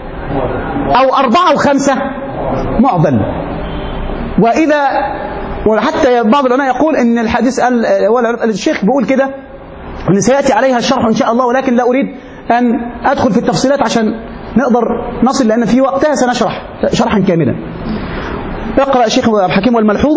أو أربعة وخمسة معضل. وإذا وحتى بعض العلماء يقول إن الحديث، الشيخ بيقول كده إن سيأتي عليها الشرح إن شاء الله، ولكن لا أريد أن أدخل في التفصيلات عشان نقدر نصل، لأن في وقتها سنشرح شرحا كاملا. اقرأ الشيخ الحكيم. والملحوظ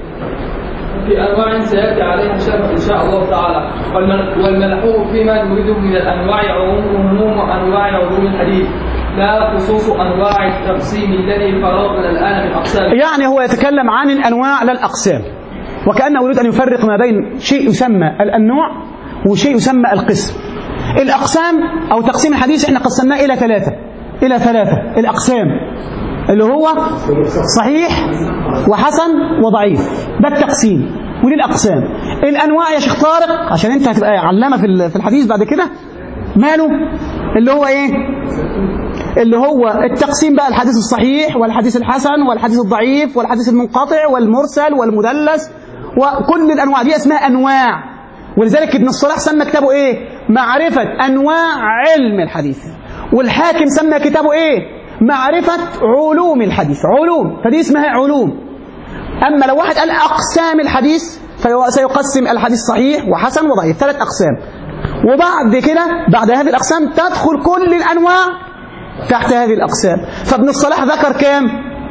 في أنواع سيأتي عليها الشرح إن شاء الله تعالى. والملحوظ فيما نريده من الأنواع عموم أنواع علوم الحديث، لا خصوص أنواع التقسيم الذي فرضنا الآن من أقسام. يعني هو يتكلم عن الأنواع لا الأقسام، وكأنه يريد أن يفرق ما بين شيء يسمى النوع وشيء يسمى القسم. الأقسام أو تقسيم الحديث احنا قسمناه إلى ثلاثة، إلى ثلاثة الأقسام، اللي هو صحيح وحسن وضعيف، ده التقسيم ودي الأقسام. الأنواع يا شيخ طارق عشان أنت هتبقى علامة في الحديث بعد كده، ماله؟ اللي هو إيه؟ اللي هو التقسيم بقى، الحديث الصحيح والحديث الحسن والحديث الضعيف والحديث المنقطع والمرسل والمدلس، وكل الأنواع دي اسمها أنواع. ولذلك ابن الصلاح سمى كتابه إيه؟ معرفة أنواع علم الحديث. والحاكم سمى كتابه إيه؟ معرفة علوم الحديث، علوم، فدي اسمها علوم. أما لو واحد قال أقسام الحديث فسيقسم الحديث صحيح وحسن وضعيف، ثلاث أقسام. وبعد كده بعد هذه الأقسام تدخل كل الأنواع تحت هذه الأقسام. فابن الصلاح ذكر كام؟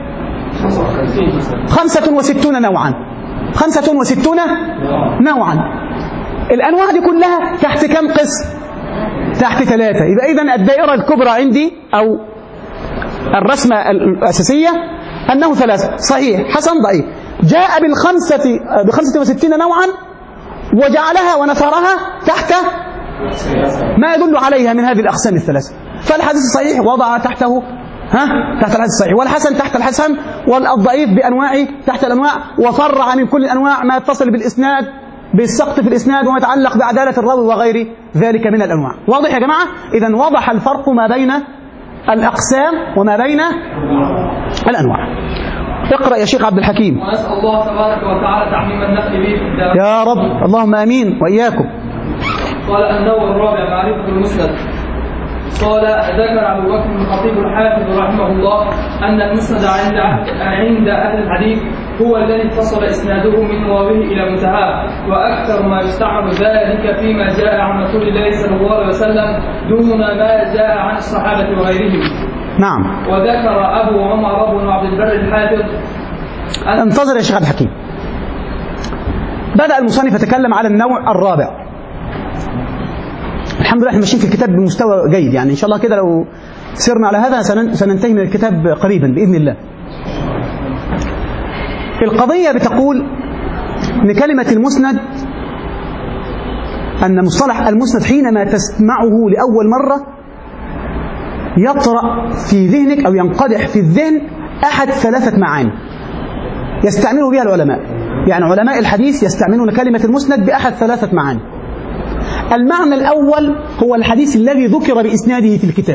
خمسة وستون نوعا، خمسة وستون نوعا. الأنواع دي كلها تحت كم قسم؟ تحت ثلاثة. يبقى إذن الدائرة الكبرى عندي أو الرسمة الأساسية أنه ثلاثة، صحيح حسن ضعيف. جاء بالخمسة بخمسة وستين نوعا وجعلها ونثرها تحت ما يدل عليها من هذه الأقسام الثلاثة. فالحديث الصحيح وضع تحته ها تحت الحديث الصحيح، والحسن تحت الحسن، والضعيف بأنواعه تحت الأنواع، وفرع من كل الأنواع ما يتصل بالإسناد بالسقط في الإسناد وما يتعلق بعدالة الراوي وغير ذلك من الأنواع. واضح يا جماعة؟ إذن وضح الفرق ما بين الأقسام وما بين الأنواع. اقرأ يا شيخ عبد الحكيم. ونسأل الله تبارك وتعالى تعميم النفع به في الدار. يا رب، اللهم آمين وإياكم. قال النوع الرابع معرفة المسند. قال ذكر أبو بكر الخطيب الحافظ رحمه الله أن المسند عند عند أهل الحديث هو الذي اتصل إسناده من واويه إلى منتهاه، وأكثر ما يستعمل ذلك فيما جاء عن رسول الله صلى الله عليه وسلم دون ما جاء عن الصحابة وغيرهم. نعم. وذكر أبو عمر بن عبد البر الحافظ. انتظر يا شيخ عبد الحكيم. بدأ المصنف يتكلم على النوع الرابع. الحمد لله احنا ماشيين في الكتاب بمستوى جيد، يعني ان شاء الله كده لو سرنا على هذا سننتهي من الكتاب قريبا بإذن الله. القضية بتقول ان كلمة المسند، ان مصطلح المسند حينما تسمعه لأول مرة يطرأ في ذهنك او ينقدح في الذهن احد ثلاثة معاني يستعمله بها العلماء. يعني علماء الحديث يستعملون كلمة المسند بأحد ثلاثة معاني. المعنى الأول هو الحديث الذي ذكر بإسناده في الكتاب.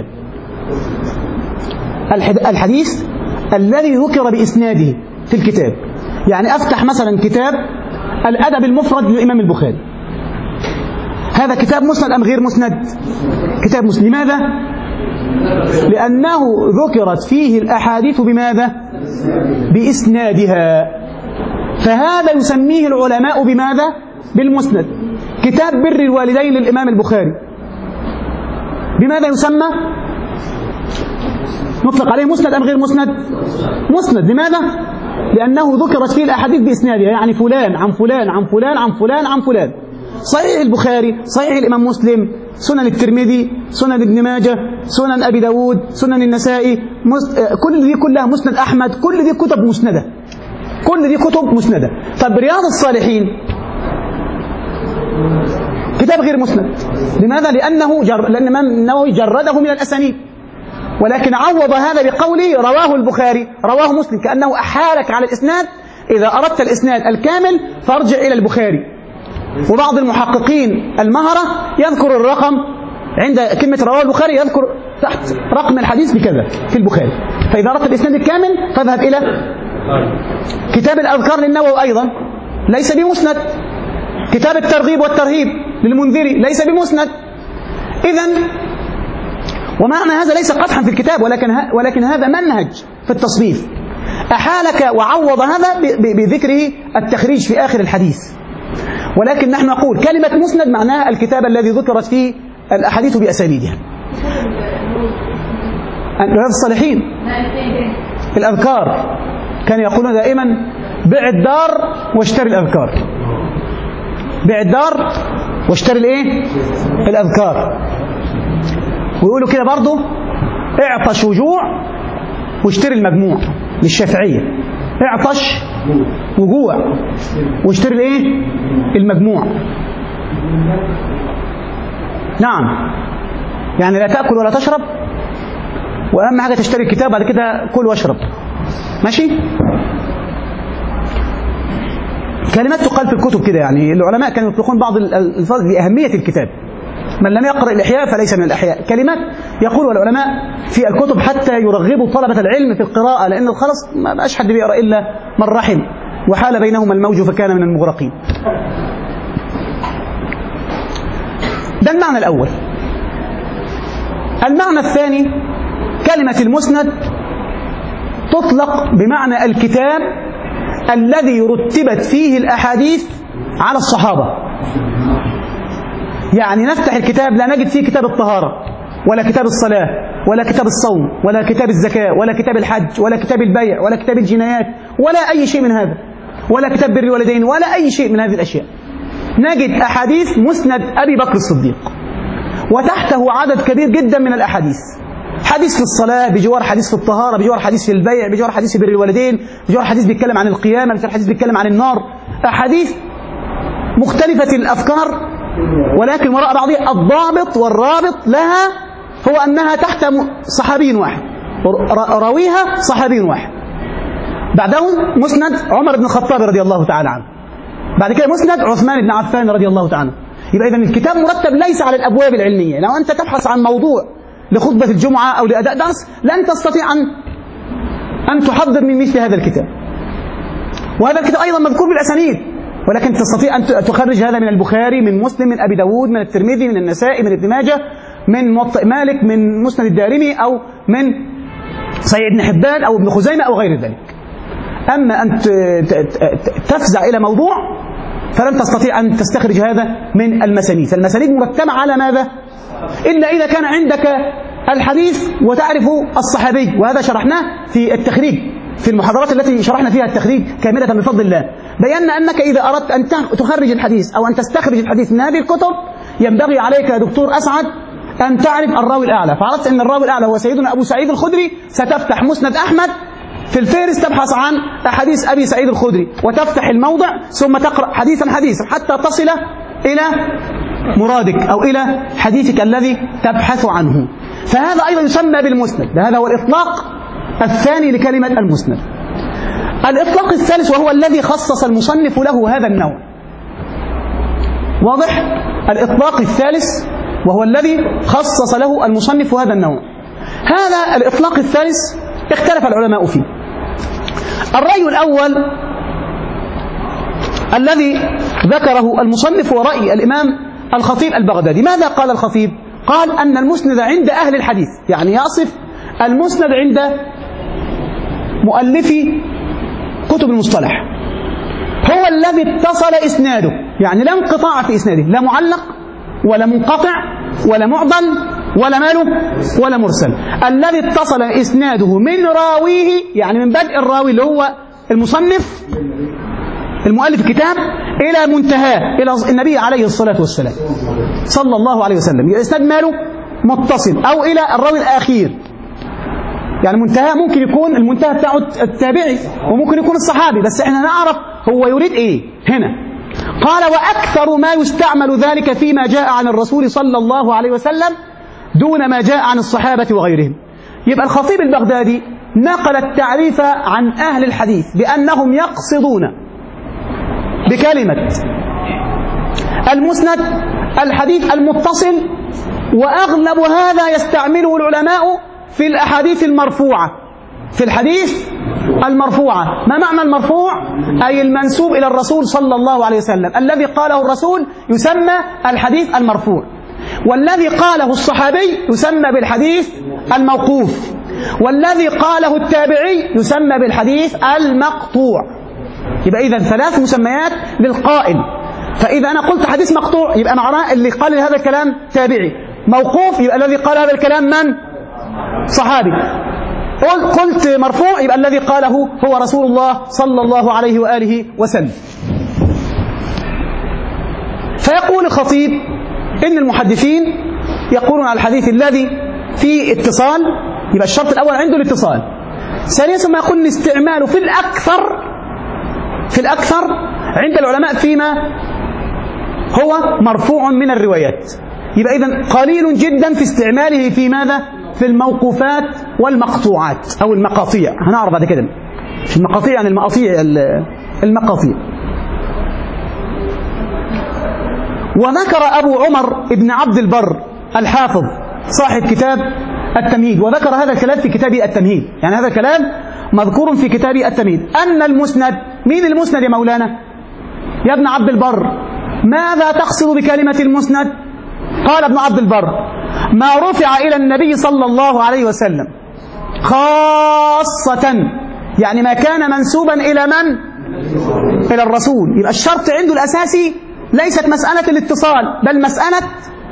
الحديث الذي ذكر بإسناده في الكتاب، يعني أفتح مثلا كتاب الأدب المفرد للإمام البخاري، هذا كتاب مسند أم غير مسند؟ كتاب مسند. لماذا؟ لأنه ذكرت فيه الأحاديث بماذا؟ بإسنادها، فهذا يسميه العلماء بماذا؟ بالمسند. كتاب بر الوالدين للإمام البخاري بماذا يسمى؟ نطلق عليه مسند أم غير مسند؟ مسند. لماذا؟ لأنه ذكرت فيه الأحاديث بإسنادها، يعني فلان عن فلان عن فلان عن فلان عن فلان. صحيح البخاري، صحيح الإمام مسلم، سنن الترمذي، سنن ابن ماجه، سنن أبي داود، سنن النسائي، كل دي كلها مسند أحمد، كل دي كتب مسندة، كل دي كتب مسندة. طب رياض الصالحين كتاب غير مسند. لماذا؟ لأنه جر... لأن الإمام النووي جرده من الأسانيد، ولكن عوض هذا بقوله رواه البخاري، رواه مسلم، كأنه أحالك على الإسناد. إذا أردت الإسناد الكامل فارجع إلى البخاري. وبعض المحققين المهرة يذكر الرقم عند كلمة رواه البخاري، يذكر تحت رقم الحديث بكذا في البخاري. فإذا أردت الإسناد الكامل فاذهب إلى كتاب الأذكار للنووي، أيضا ليس بمسند. كتاب الترغيب والترهيب للمنذري ليس بمسند. إذن ومعنى هذا ليس قدحا في الكتاب، ولكن ولكن هذا منهج في التصنيف. أحالك وعوض هذا بذكره التخريج في آخر الحديث. ولكن نحن نقول كلمة مسند معناها الكتاب الذي ذكرت فيه الأحاديث بأسانيدها. رياض الصالحين، الأذكار، كان يقولون دائما بيع الدار واشتري الأذكار، بيع الدار واشتري الايه؟ الأذكار. ويقولوا كده برضه اعطش وجوع واشتري المجموع للشافعية، اعطش وجوع واشتري الايه؟ المجموع. نعم، يعني لا تأكل ولا تشرب، وأهم حاجة تشتري الكتاب، بعد كده كل واشرب. ماشي؟ كلمات تقال في الكتب كده، يعني العلماء كانوا يطلقون بعض الألفاظ لأهمية الكتاب. من لم يقرأ الإحياء فليس من الأحياء. كلمات يقول العلماء في الكتب حتى يرغبوا طلبة العلم في القراءة، لأن خلاص ما بقاش حد بيقرأ إلا من رحم، وحال بينهما الموج فكان من المغرقين. ده المعنى الأول. المعنى الثاني، كلمة المسند تطلق بمعنى الكتاب الذي رتبت فيه الأحاديث على الصحابة. يعني نفتح الكتاب لا نجد فيه كتاب الطهارة، ولا كتاب الصلاة، ولا كتاب الصوم، ولا كتاب الزكاة، ولا كتاب الحج، ولا كتاب البيع، ولا كتاب الجنايات، ولا أي شيء من هذا، ولا كتاب بر الوالدين، ولا أي شيء من هذه الأشياء. نجد أحاديث مسند أبي بكر الصديق، وتحته عدد كبير جدا من الأحاديث. حديث في الصلاة بجوار حديث في الطهارة، بجوار حديث في البيع، بجوار حديث في بر الوالدين، بجوار حديث بيتكلم عن القيامة، بجوار حديث بيتكلم عن النار. أحاديث مختلفة الأفكار، ولكن وراء بعضها الضابط والرابط لها هو أنها تحت صحابي واحد، راويها صحابي واحد. بعده مسند عمر بن الخطاب رضي الله تعالى عنه، بعد كده مسند عثمان بن عفان رضي الله تعالى عنه. يبقى إذن الكتاب مرتب ليس على الأبواب العلمية. لو أنت تبحث عن موضوع لخطبة الجمعة أو لأداء درس لن تستطيع أن أن تحضر من مثل هذا الكتاب. وهذا الكتاب أيضا مذكور بالأسانيد، ولكن تستطيع أن تخرج هذا من البخاري، من مسلم، من أبي داود، من الترمذي، من النسائي، من ابن ماجه، من موطئ مالك، من مسند الدارمي، أو من صحيح ابن حبان أو ابن خزيمة أو غير ذلك. أما أن تفزع إلى موضوع فلن تستطيع أن تستخرج هذا من المسانيد. فالمسانيد مرتبة على ماذا؟ إلا إذا كان عندك الحديث وتعرف الصحابي، وهذا شرحناه في التخريج، في المحاضرات التي شرحنا فيها التخريج كاملة بفضل الله. بينا أنك إذا أردت أن تخرج الحديث أو أن تستخرج الحديث من هذه الكتب ينبغي عليك يا دكتور أسعد أن تعرف الراوي الأعلى. فعرفت أن الراوي الأعلى هو سيدنا أبو سعيد الخدري، ستفتح مسند أحمد في الفهرس تبحث عن أحاديث أبي سعيد الخدري، وتفتح الموضع ثم تقرأ حديثا حديثا حتى تصل إلى مرادك أو إلى حديثك الذي تبحث عنه. فهذا أيضا يسمى بالمسند. هذا هو الإطلاق الثاني لكلمة المسند. الإطلاق الثالث وهو الذي خصص المصنف له هذا النوع، واضح؟ الإطلاق الثالث وهو الذي خصص له المصنف هذا النوع. هذا الإطلاق الثالث اختلف العلماء فيه. الرأي الأول الذي ذكره المصنف هو رأي الإمام الخطيب البغدادي. ماذا قال الخطيب؟ قال أن المسند عند أهل الحديث، يعني يصف المسند عند مؤلفي كتب المصطلح، هو الذي اتصل إسناده، يعني لا انقطاع في إسناده، لا معلق ولا منقطع ولا معضل ولا ماله ولا مرسل، الذي اتصل إسناده من راويه، يعني من بدء الراوي اللي هو المصنف المؤلف الكتاب إلى منتهاه إلى النبي عليه الصلاة والسلام صلى الله عليه وسلم. الإسناد ماله متصل، أو إلى الراوي الأخير، يعني منتهى ممكن يكون المنتهى بتاعه التابعي وممكن يكون الصحابي، بس احنا نعرف هو يريد ايه هنا. قال وأكثر ما يستعمل ذلك فيما جاء عن الرسول صلى الله عليه وسلم دون ما جاء عن الصحابة وغيرهم. يبقى الخطيب البغدادي نقل التعريف عن أهل الحديث بأنهم يقصدون بكلمة المسند الحديث المتصل، وأغلب هذا يستعمله العلماء في الأحاديث المرفوعة. في الحديث المرفوعة، ما معنى المرفوع؟ أي المنسوب إلى الرسول صلى الله عليه وسلم، الذي قاله الرسول يسمى الحديث المرفوع، والذي قاله الصحابي يسمى بالحديث الموقوف، والذي قاله التابعي يسمى بالحديث المقطوع. يبقى إذن ثلاث مسميات للقائل. فإذا أنا قلت حديث مقطوع يبقى معناه اللي قال هذا الكلام تابعي، موقوف يبقى الذي قال هذا الكلام من؟ صحابي. قلت مرفوع يبقى الذي قاله هو رسول الله صلى الله عليه وآله وسلم. فيقول الخطيب إن المحدثين يقولون على الحديث الذي فيه اتصال، يبقى الشرط الأول عنده الاتصال. ثانيا ثم يقول الاستعمال في الأكثر في الأكثر عند العلماء فيما هو مرفوع من الروايات. يبقى إذن قليل جدا في استعماله في ماذا؟ في الموقوفات والمقطوعات أو المقاطيع. هنعرف بعد كده في المقاطيع، يعني المقاطيع المقاطيع. وذكر أبو عمر ابن عبد البر الحافظ صاحب كتاب التمهيد، وذكر هذا الكلام في كتابه التمهيد، يعني هذا الكلام مذكور في كتابه التمهيد، أن المسند، مين المسند يا مولانا يا ابن عبد البر؟ ماذا تقصد بكلمة المسند؟ قال ابن عبد البر ما رفع إلى النبي صلى الله عليه وسلم خاصة، يعني ما كان منسوبا إلى من؟ إلى الرسول. يبقى الشرط عنده الأساسي ليست مسألة الاتصال، بل مسألة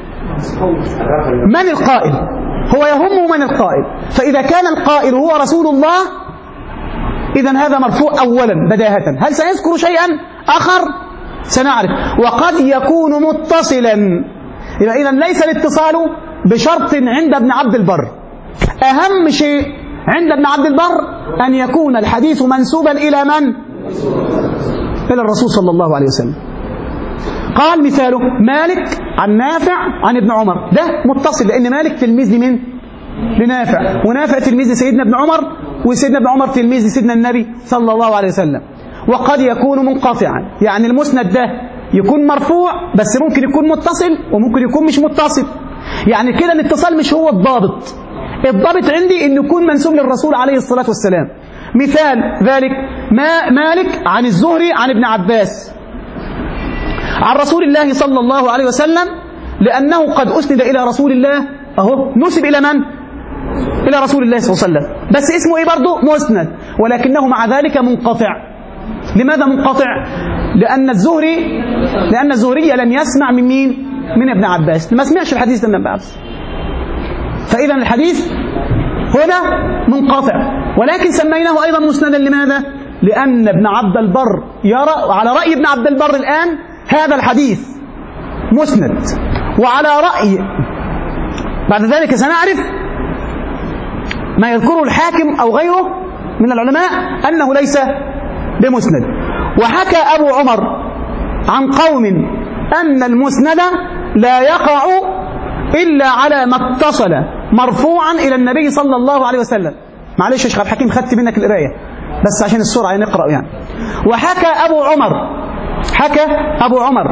من القائل، هو يهم من القائل. فإذا كان القائل هو رسول الله إذن هذا مرفوع أولا بداهة. هل سيذكر شيئا آخر؟ سنعرف. وقد يكون متصلا، يبقى إذن ليس الاتصال بشرط عند ابن عبد البر. أهم شيء عند ابن عبد البر أن يكون الحديث منسوبا إلى من؟ إلى الرسول صلى الله عليه وسلم. قال مثاله مالك عن نافع عن ابن عمر، ده متصل لأن مالك تلميذ لمن؟ لنافع، ونافع تلميذ لسيدنا ابن عمر، وسيدنا ابن عمر تلميذ لسيدنا النبي صلى الله عليه وسلم. وقد يكون منقطعا، يعني المسند ده يكون مرفوع بس ممكن يكون متصل وممكن يكون مش متصل. يعني كده الاتصال مش هو الضابط، الضابط عندي انه يكون منسوب للرسول عليه الصلاة والسلام. مثال ذلك ما مالك عن الزهري عن ابن عباس عن رسول الله صلى الله عليه وسلم، لأنه قد أسند إلى رسول الله، أهو نسب إلى من؟ إلى رسول الله صلى الله عليه وسلم، بس اسمه إيه برضه؟ مسند، ولكنه مع ذلك منقطع. لماذا منقطع؟ لأن الزهري لأن الزهري لم يسمع من مين؟ من ابن عباس، ما سمعش الحديث من ابن عباس. فإذا الحديث هنا منقطع، ولكن سميناه أيضا مسندا. لماذا؟ لأن ابن عبد البر يرى، على رأي ابن عبد البر الآن هذا الحديث مسند، وعلى رأي بعد ذلك سنعرف ما يذكره الحاكم أو غيره من العلماء أنه ليس بمسند. وحكى أبو عمر عن قوم أن المسند لا يقع إلا على ما اتصل مرفوعا إلى النبي صلى الله عليه وسلم. معلش يا شيخ عبد الحكيم خدت منك القراية بس عشان السرعة نقرأ يعني. وحكى أبو عمر حكى أبو عمر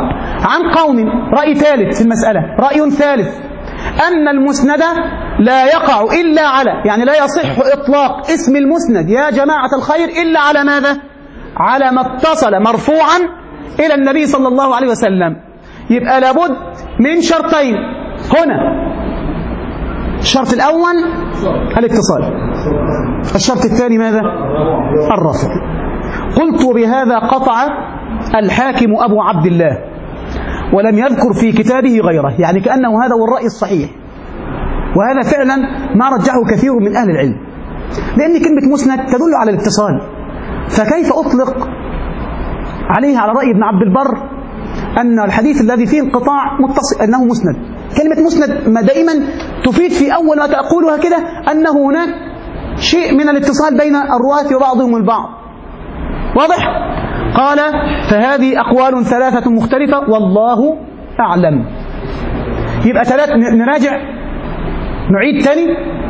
عن قوم رأي ثالث في المسألة، رأي ثالث أن المسند لا يقع إلا على، يعني لا يصح إطلاق اسم المسند يا جماعة الخير إلا على ماذا؟ على ما اتصل مرفوعا إلى النبي صلى الله عليه وسلم. يبقى لابد من شرطين هنا. الشرط الأول الاتصال، الشرط الثاني ماذا؟ الرفع. قلت وبهذا قطع الحاكم أبو عبد الله ولم يذكر في كتابه غيره، يعني كأنه هذا هو الرأي الصحيح، وهذا فعلا ما رجحه كثير من أهل العلم، لأن كلمة مسند تدل على الاتصال، فكيف أطلق عليه على رأي ابن عبد البر أن الحديث الذي فيه انقطاع متصل أنه مسند؟ كلمة مسند ما دائما تفيد في أول ما تقولها كده أنه هناك شيء من الاتصال بين الرواة وبعضهم البعض. واضح؟ قال فهذه أقوال ثلاثة مختلفة والله أعلم. يبقى ثلاث، نراجع نعيد تاني.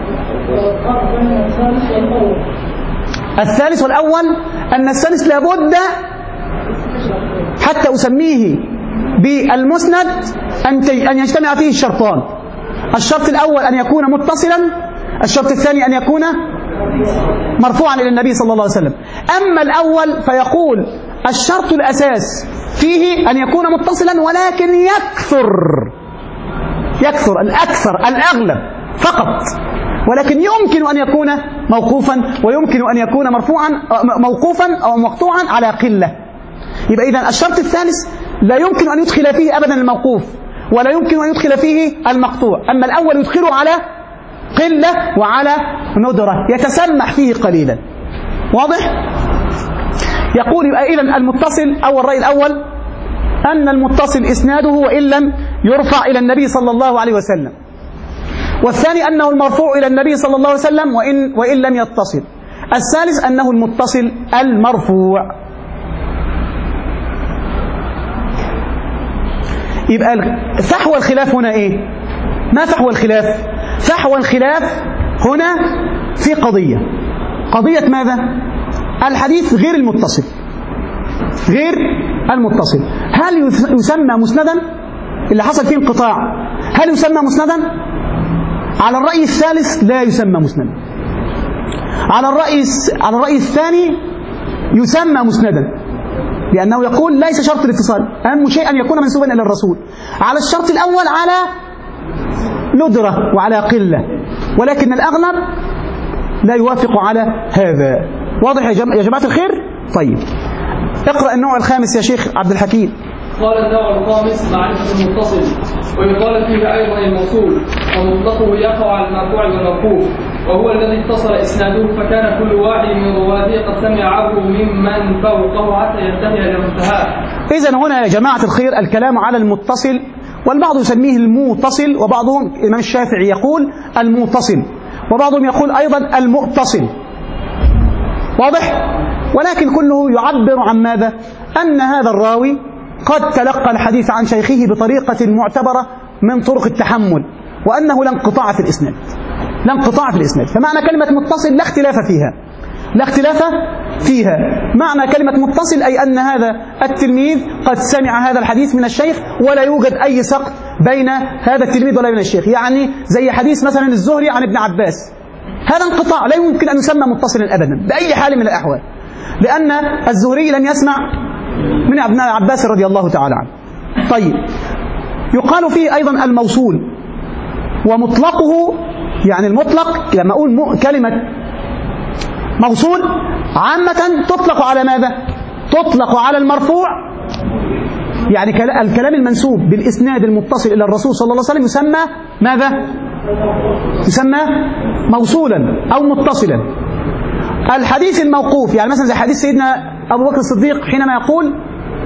الثالث والأول أن الثالث لابد حتى أسميه بالمسند أن يجتمع فيه الشرطان. الشرط الأول أن يكون متصلا، الشرط الثاني أن يكون مرفوعا إلى النبي صلى الله عليه وسلم. أما الأول فيقول الشرط الأساس فيه أن يكون متصلا ولكن يكثر يكثر الأكثر الأغلب فقط، ولكن يمكن أن يكون موقوفا ويمكن أن يكون مرفوعا موقوفا أو مقطوعا على قلة. يبقى إذن الشرط الثالث لا يمكن أن يدخل فيه أبدا الموقوف ولا يمكن أن يدخل فيه المقطوع. أما الأول يدخله على قلة وعلى ندرة، يتسمح فيه قليلا. واضح؟ يقول يبقى إذن المتصل أو الرأي الأول أن المتصل إسناده وإن لم يرفع إلى النبي صلى الله عليه وسلم، والثاني أنه المرفوع إلى النبي صلى الله عليه وسلم وإن, وإن لم يتصل، الثالث أنه المتصل المرفوع. يبقى فحوى الخلاف هنا إيه؟ ما فحوى الخلاف؟ فحوى الخلاف هنا في قضية قضية ماذا؟ الحديث غير المتصل غير المتصل هل يسمى مسندا؟ اللي حصل فيه انقطاع هل يسمى مسندا؟ على الرأي الثالث لا يسمى مسندا. على الرأي على الرأي الثاني يسمى مسندا، لأنه يقول ليس شرط الاتصال، أهم شيء أن يكون منسوبا إلى الرسول. على الشرط الأول على ندرة وعلى قلة، ولكن الأغلب لا يوافق على هذا. واضح يا جماعة الخير؟ طيب اقرأ النوع الخامس يا شيخ عبد الحكيم. قال النوع الخامس معرفة المتصل، ويقال فيه أيضا الموصول، ومطلقه يقع على المرفوع والموقوف، وهو الذي اتصل إسناده فكان كل واحد من رواته قد سمعه ممن فوقه حتى ينتهي إلى منتهاه. إذن هنا يا جماعة الخير الكلام على المتصل، والبعض يسميه الموتصل، وبعضهم الإمام الشافعي يقول الموتصل، وبعضهم يقول أيضا المؤتصل. واضح؟ ولكن كله يعبر عن ماذا؟ أن هذا الراوي قد تلقى الحديث عن شيخه بطريقة معتبرة من طرق التحمل، وأنه لا انقطاع في الإسناد لا انقطاع في الإسناد. فمعنى كلمة متصل لا اختلاف فيها لا اختلاف فيها معنى كلمة متصل أي أن هذا التلميذ قد سمع هذا الحديث من الشيخ ولا يوجد أي سقط بين هذا التلميذ ولا بين الشيخ. يعني زي حديث مثلا الزهري عن ابن عباس، هذا انقطاع لا يمكن أن يسمى متصلا أبدا بأي حال من الأحوال، لأن الزهري لم يسمع من ابن عباس رضي الله تعالى عنه. طيب يقال فيه أيضا الموصول، ومطلقه يعني المطلق لما أقول كلمة موصول عامة تطلق على ماذا؟ تطلق على المرفوع، يعني الكلام المنسوب بالإسناد المتصل إلى الرسول صلى الله عليه وسلم يسمى ماذا؟ يسمى موصولا أو متصلا. الحديث الموقوف يعني مثلا زي حديث سيدنا أبو بكر الصديق حينما يقول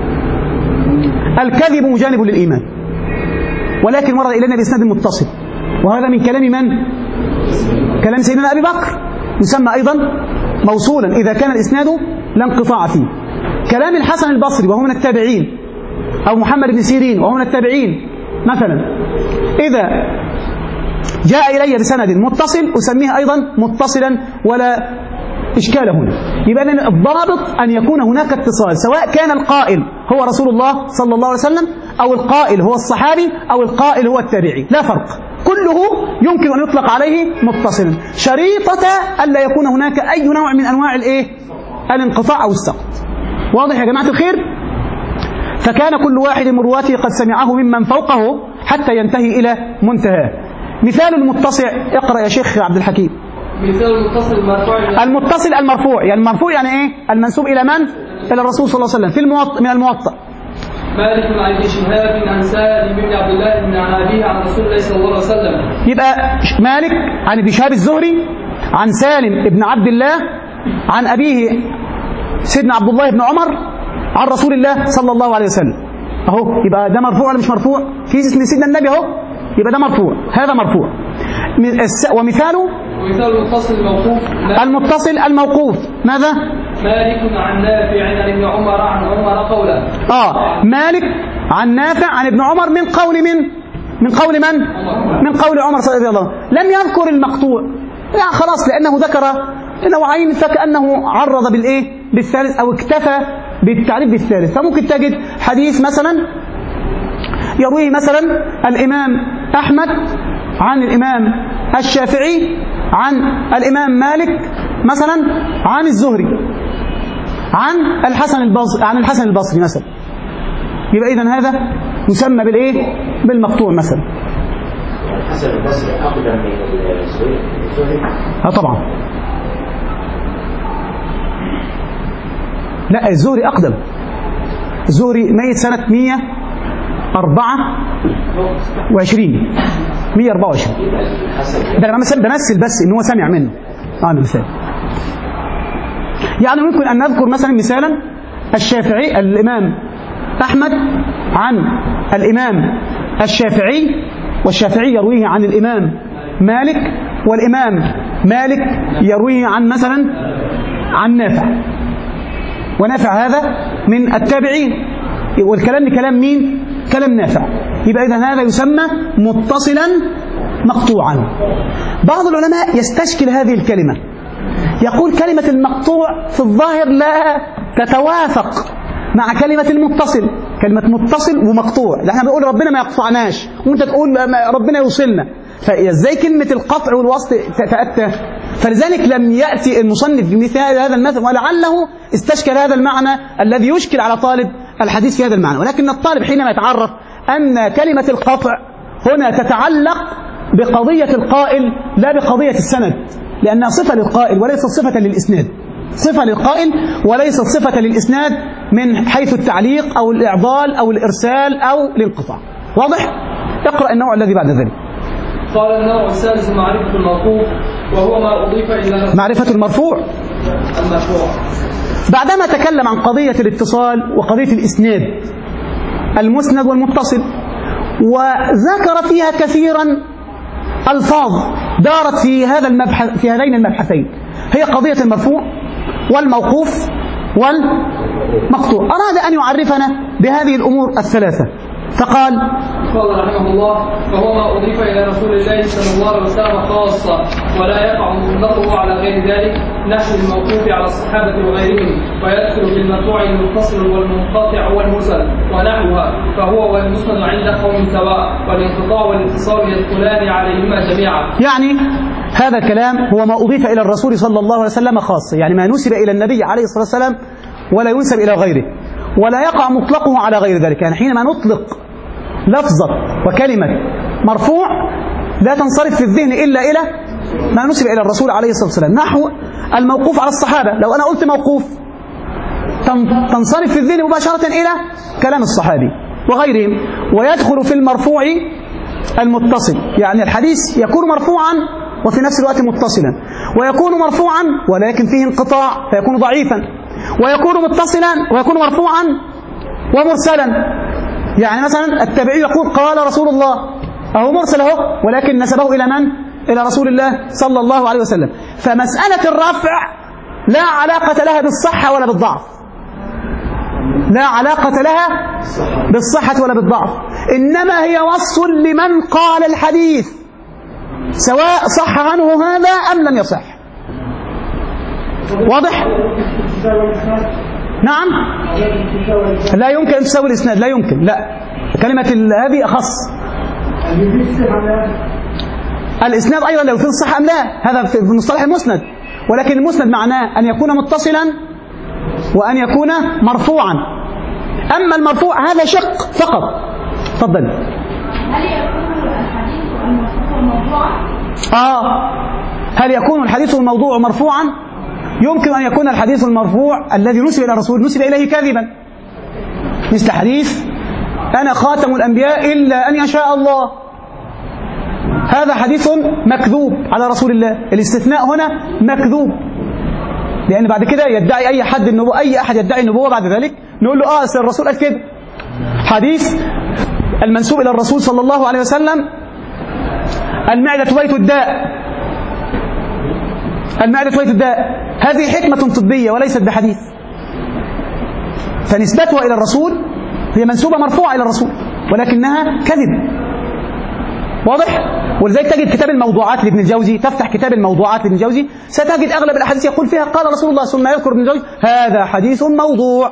الكذب مجانب للإيمان، ولكن ورد إلينا بإسناد متصل، وهذا من كلام من؟ كلام سيدنا أبي بكر، يسمى أيضا موصولا إذا كان الإسناد لا انقطاع فيه. كلام الحسن البصري وهو من التابعين، أو محمد بن سيرين وهو من التابعين مثلا، إذا جاء إلي بسند متصل أسميه أيضا متصلا ولا إشكال هنا. يبقى الضابط أن يكون هناك اتصال، سواء كان القائل هو رسول الله صلى الله عليه وسلم أو القائل هو الصحابي أو القائل هو التابعي، لا فرق، كله يمكن أن يطلق عليه متصلا، شريطة ألا يكون هناك أي نوع من أنواع الإيه؟ الانقطاع أو السقط. واضح يا جماعة الخير؟ فكان كل واحد من رواته قد سمعه ممن فوقه حتى ينتهي إلى منتهاه. مثال المتصل، اقرأ يا شيخ عبد الحكيم. مثال المتصل المرفوع، المتصل المرفوع، يعني المرفوع يعني ايه؟ المنسوب الى من؟ الى الرسول صلى الله عليه وسلم. في الموطأ، من الموطأ مالك عن ابن شهاب عن سالم بن عبد الله بن أبيه عن رسول الله صلى الله عليه وسلم. يبقى مالك عن ابن شهاب الزهري عن سالم بن عبد الله عن أبيه سيدنا عبد الله بن عمر عن رسول الله صلى الله عليه وسلم. اهو يبقى ده مرفوع ولا مش مرفوع؟ في اسم سيدنا النبي اهو، يبقى ده مرفوع، هذا مرفوع. ومثاله ومثال المتصل الموقوف، المتصل الموقوف ماذا؟ مالك عن نافع عن ابن عمر عن عمر قوله. اه مالك عن نافع عن ابن عمر من قول من؟ من قول من؟ عمر. من قول عمر رضي الله عنه. لم يذكر المقطوع، يعني خلاص لأنه ذكر نوعين فكأنه عرض بالإيه؟ بالثالث أو اكتفى بالتعريف بالثالث. فممكن تجد حديث مثلا يرويه مثلا الإمام أحمد عن الإمام الشافعي عن الإمام مالك مثلا عن الزهري عن الحسن البصري عن الحسن البصري مثلا. يبقى إذن هذا يسمى بالإيه؟ بالمقطوع مثلا. الحسن البصري أقدم من الزهري. اه طبعا. لا الزهري أقدم. الزهري ميت سنة مئة وأربعة وعشرين مئة وأربعة وعشرين. ده أنا بمثل بس إن هو سمع منه. آه مثال. يعني ممكن أن نذكر مثلا مثالا الشافعي الإمام أحمد عن الإمام الشافعي، والشافعي يرويه عن الإمام مالك، والإمام مالك يرويه عن مثلا عن نافع، ونافع هذا من التابعين، والكلام لكلام مين؟ كلام نافع. يبقى إذن هذا يسمى متصلا مقطوعا. بعض العلماء يستشكل هذه الكلمة، يقول كلمة المقطوع في الظاهر لا تتوافق مع كلمة المتصل. كلمة متصل ومقطوع، احنا بنقول ربنا ما يقطعناش وانت تقول ربنا يوصلنا، فازاي كلمة القطع والوصل تتأتى؟ فلذلك لم يأتي المصنف بمثال هذا المثل، ولعله استشكل هذا المعنى الذي يشكل على طالب الحديث في هذا المعنى. ولكن الطالب حينما يتعرف أن كلمة القطع هنا تتعلق بقضية القائل لا بقضية السند، لأنها صفة للقائل وليست صفة للإسناد، صفة للقائل وليست صفة للإسناد من حيث التعليق أو الإعضال أو الإرسال أو الانقطاع. واضح؟ اقرأ النوع الذي بعد ذلك. قال النوع الثالث معرفة الموقوف، وهو ما أضيف إلى معرفة المرفوع. المرفوع بعدما تكلم عن قضية الاتصال وقضية الإسناد المسند والمتصل، وذكر فيها كثيرا ألفاظ دارت في هذا المبحث في هذين المبحثين، هي قضية المرفوع والموقوف والمقطوع. أراد أن يعرفنا بهذه الأمور الثلاثة فقال: قال رحمه الله: فهو ما أضيف إلى رسول الله صلى الله عليه وسلم خاصة، ولا يقع مطلقه على غير ذلك، نحو الموقوف على الصحابة وغيرهم، ويدخل في المرفوع المتصل والمنقطع والمرسل ونحوها، فهو والمسند عند قوم سواء، والانقطاع والاتصال يدخلان عليهما جميعا. يعني هذا الكلام هو ما أضيف إلى الرسول صلى الله عليه وسلم خاصة، يعني ما نسب إلى النبي عليه الصلاة والسلام ولا ينسب إلى غيره، ولا يقع مطلقه على غير ذلك. يعني حينما نطلق لفظة وكلمة مرفوع لا تنصرف في الذهن إلا إلى ما نسب إلى الرسول عليه الصلاة والسلام، نحو الموقوف على الصحابة. لو أنا قلت موقوف تنصرف في الذهن مباشرة إلى كلام الصحابي وغيرهم. ويدخل في المرفوع المتصل، يعني الحديث يكون مرفوعا وفي نفس الوقت متصلا، ويكون مرفوعا ولكن فيه انقطاع فيكون ضعيفا، ويكون متصلا ويكون مرفوعا ومرسلا. يعني مثلا التابعي يقول قال رسول الله، أهو مرسل أهو، ولكن نسبه إلى من؟ إلى رسول الله صلى الله عليه وسلم. فمسألة الرفع لا علاقة لها بالصحة ولا بالضعف، لا علاقة لها بالصحة ولا بالضعف، إنما هي وصف لمن قال الحديث، سواء صح عنه هذا أم لم يصح. واضح؟ نعم. لا يمكن أن تساوي الإسناد، لا يمكن، لا. كلمة هذه أخص. الإسناد أيضا لو في الصحة أم لا، هذا في مصطلح المسند، ولكن المسند معناه أن يكون متصلا وأن يكون مرفوعا. أما المرفوع هذا شق فقط. تفضل. هل يكون الحديث المرفوع موضوعا؟ آه هل يكون الحديث الموضوع مرفوعا؟ يمكن أن يكون الحديث المرفوع الذي نسب إلى الرسول نسب إليه كاذبا، مثل حديث أنا خاتم الأنبياء إلا أن يشاء الله، هذا حديث مكذوب على رسول الله. الاستثناء هنا مكذوب، لأن بعد كده يدعي أي حد النبوة، أي أحد يدعي النبوة بعد ذلك نقول له آه أصل الرسول قال كده. حديث المنسوب إلى الرسول صلى الله عليه وسلم المعدة بيت الداء، المعدة بيت الداء، هذه حكمة طبية وليست بحديث، فنسبتها إلى الرسول هي منسوبة مرفوعة إلى الرسول ولكنها كذب. واضح؟ ولذلك تجد كتاب الموضوعات لابن الجوزي، تفتح كتاب الموضوعات لابن الجوزي ستجد أغلب الأحاديث يقول فيها قال رسول الله، ثم يذكر ابن الجوزي هذا حديث موضوع،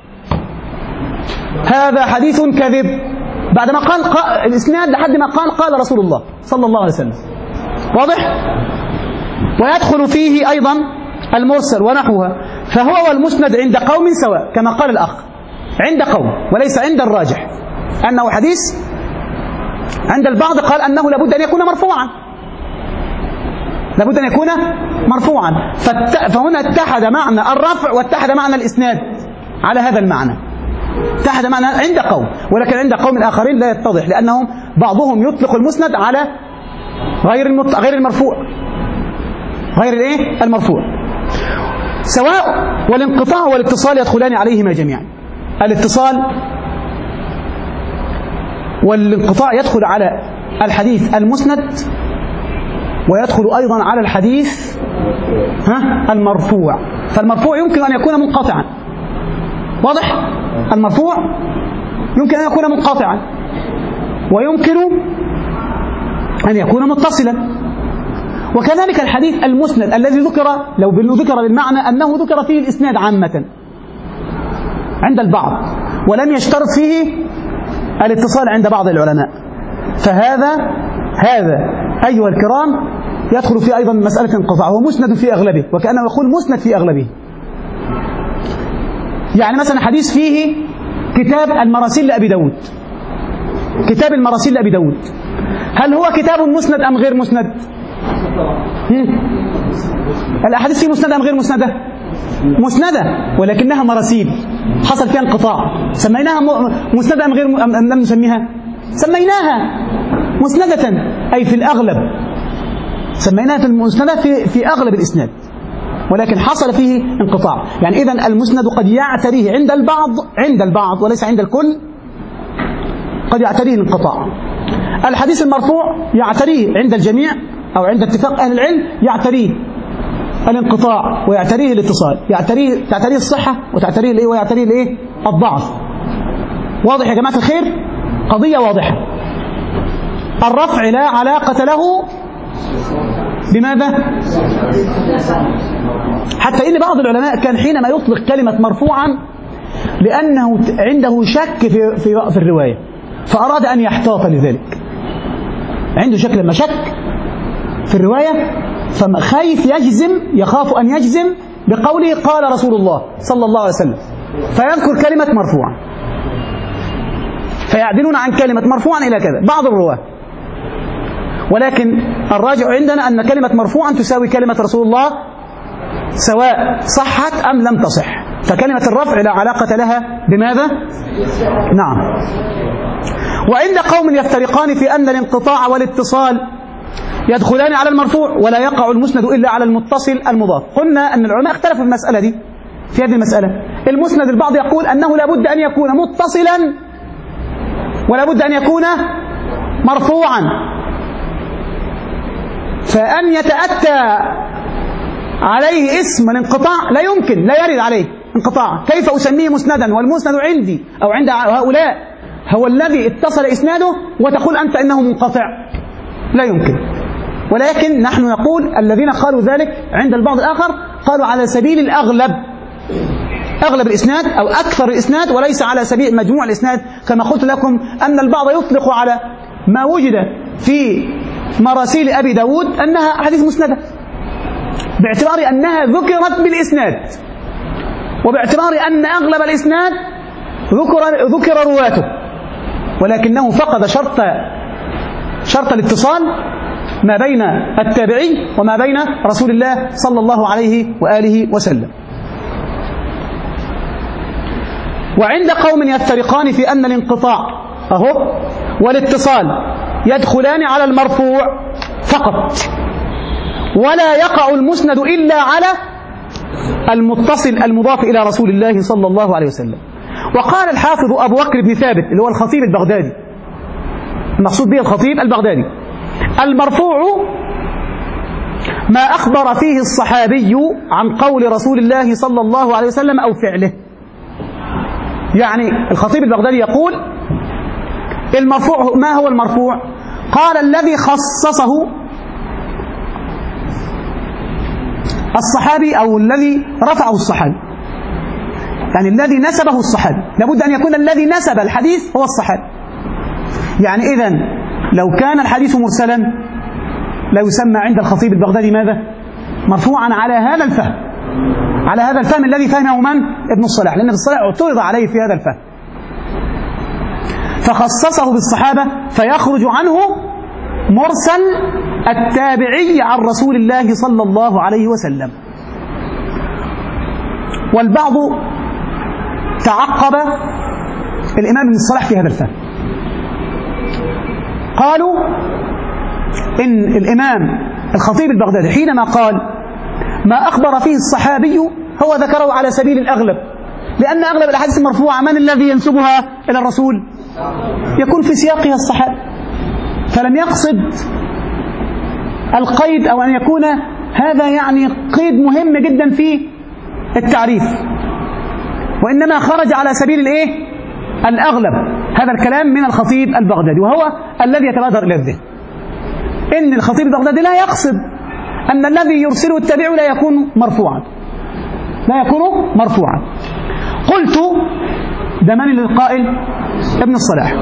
هذا حديث كذب، بعدما قال, قال الإسناد لحد ما قال قال رسول الله صلى الله عليه وسلم. واضح؟ ويدخل فيه أيضا المرسل ونحوها، فهو والمسند عند قوم سواء كما قال الأخ، عند قوم وليس عند الراجح، أنه حديث عند البعض قال أنه لابد أن يكون مرفوعا، لابد أن يكون مرفوعا، فهنا اتحد معنى الرفع واتحد معنى الإسناد على هذا المعنى، اتحد معنى عند قوم، ولكن عند قوم آخرين لا يتضح، لأنهم بعضهم يطلق المسند على غير غير المرفوع، غير الايه المرفوع سواء، والانقطاع والاتصال يدخلان عليهما جميعا. الاتصال والانقطاع يدخل على الحديث المسند ويدخل أيضا على الحديث ها المرفوع. فالمرفوع يمكن أن يكون منقطعا، واضح؟ المرفوع يمكن أن يكون منقطعا ويمكن أن يكون متصلا. وكذلك الحديث المسند الذي ذكر، لو ذكر بالمعنى أنه ذكر فيه الإسناد عامة عند البعض ولم يشترط فيه الاتصال عند بعض العلماء، فهذا هذا أيها الكرام يدخل فيه أيضا مسألة انقطاع، هو مسند في أغلبه، وكأنه يقول مسند في أغلبه. يعني مثلا حديث فيه كتاب المراسيل لأبي داود، كتاب المراسيل لأبي داود، هل هو كتاب مسند أم غير مسند؟ الأحاديث فيه مسندة أم غير مسندة؟ مسندة، ولكنها مراسيل حصل فيها انقطاع، سميناها مسندة أم غير أم لم نسميها؟ سميناها مسندة، أي في الأغلب سميناها في المسندة في, في أغلب الإسناد، ولكن حصل فيه انقطاع. يعني إذن المسند قد يعتريه عند البعض، عند البعض وليس عند الكل، قد يعتريه الانقطاع. الحديث المرفوع يعتريه عند الجميع أو عند اتفاق أهل العلم، يعتريه الانقطاع ويعتريه الاتصال، يعتريه تعتريه الصحة وتعتريه الايه ويعتريه الايه الضعف. واضح يا جماعة الخير؟ قضية واضحة. الرفع لا علاقة له بماذا؟ حتى إن بعض العلماء كان حينما يطلق كلمة مرفوعا لأنه عنده شك في, في, في الرواية، فأراد أن يحتاط لذلك، عنده شك لما شك في الرواية فخايف يجزم، يخاف أن يجزم بقوله قال رسول الله صلى الله عليه وسلم، فيذكر كلمة مرفوعا، فيعدلون عن كلمة مرفوعا إلى كذا بعض الرواة. ولكن الراجع عندنا أن كلمة مرفوعا تساوي كلمة رسول الله سواء صحت أم لم تصح، فكلمة الرفع لا علاقة لها بماذا؟ نعم. وعند قوم يفترقان في أن الانقطاع والاتصال يدخلان على المرفوع ولا يقع المسند إلا على المتصل المضاف. قلنا أن العلماء اختلفوا في المسألة دي، في هذه المسألة. المسند البعض يقول أنه لابد أن يكون متصلا ولابد أن يكون مرفوعا، فأن يتأتى عليه اسم الانقطاع لا يمكن، لا يرد عليه انقطاع. كيف أسميه مسندا والمسند عندي أو عند هؤلاء هو الذي اتصل إسناده وتقول أنت إنه منقطع؟ لا يمكن. ولكن نحن نقول الذين قالوا ذلك عند البعض الآخر قالوا على سبيل الأغلب، أغلب الإسناد أو أكثر الإسناد، وليس على سبيل مجموع الإسناد، كما قلت لكم أن البعض يطلق على ما وجد في مراسيل أبي داود أنها حديث مسندة، باعتبار أنها ذكرت بالإسناد، وباعتبار أن أغلب الإسناد ذكر, ذكر رواته، ولكنه فقد شرط شرط الاتصال ما بين التابعي وما بين رسول الله صلى الله عليه وآله وسلم. وعند قوم يفترقان في أن الانقطاع أهو والاتصال يدخلان على المرفوع فقط، ولا يقع المسند إلا على المتصل المضاف إلى رسول الله صلى الله عليه وسلم. وقال الحافظ أبو بكر بن ثابت اللي هو الخطيب البغدادي، المقصود به الخطيب البغدادي: المرفوع ما أخبر فيه الصحابي عن قول رسول الله صلى الله عليه وسلم أو فعله. يعني الخطيب البغدادي يقول المرفوع ما هو المرفوع؟ قال الذي خصصه الصحابي أو الذي رفعه الصحابي، يعني الذي نسبه الصحابي، لابد أن يكون الذي نسب الحديث هو الصحابي. يعني إذن لو كان الحديث مرسلا لا يسمى عند الخطيب البغدادي ماذا؟ مرفوعا على هذا الفهم، على هذا الفهم الذي فهمه من؟ ابن الصلاح، لأن ابن الصلاح اعترض عليه في هذا الفهم فخصصه بالصحابة، فيخرج عنه مرسل التابعي عن رسول الله صلى الله عليه وسلم. والبعض تعقب الإمام ابن الصلاح في هذا الفهم، قالوا إن الإمام الخطيب البغدادي حينما قال ما أخبر فيه الصحابي هو ذكره على سبيل الأغلب، لأن أغلب الأحاديث المرفوعة من الذي ينسبها إلى الرسول؟ يكون في سياقها الصحابة، فلم يقصد القيد أو أن يكون هذا يعني قيد مهم جدا في التعريف، وإنما خرج على سبيل الإيه؟ الأغلب. هذا الكلام من الخطيب البغدادي، وهو الذي يتبادر إلى الذهن إن الخطيب البغدادي لا يقصد أن الذي يرسله التابع لا يكون مرفوعا، لا يكون مرفوعا. قلت ده من للقائل؟ ابن الصلاح.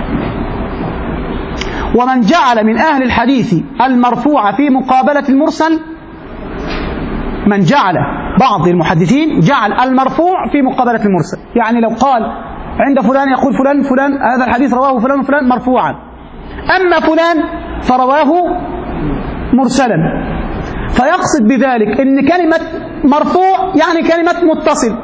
ومن جعل من أهل الحديث المرفوع في مقابلة المرسل، من جعل بعض المحدثين جعل المرفوع في مقابلة المرسل، يعني لو قال عند فلان يقول فلان فلان هذا الحديث رواه فلان وفلان مرفوعا، أما فلان فرواه مرسلا، فيقصد بذلك أن كلمة مرفوع يعني كلمة متصل،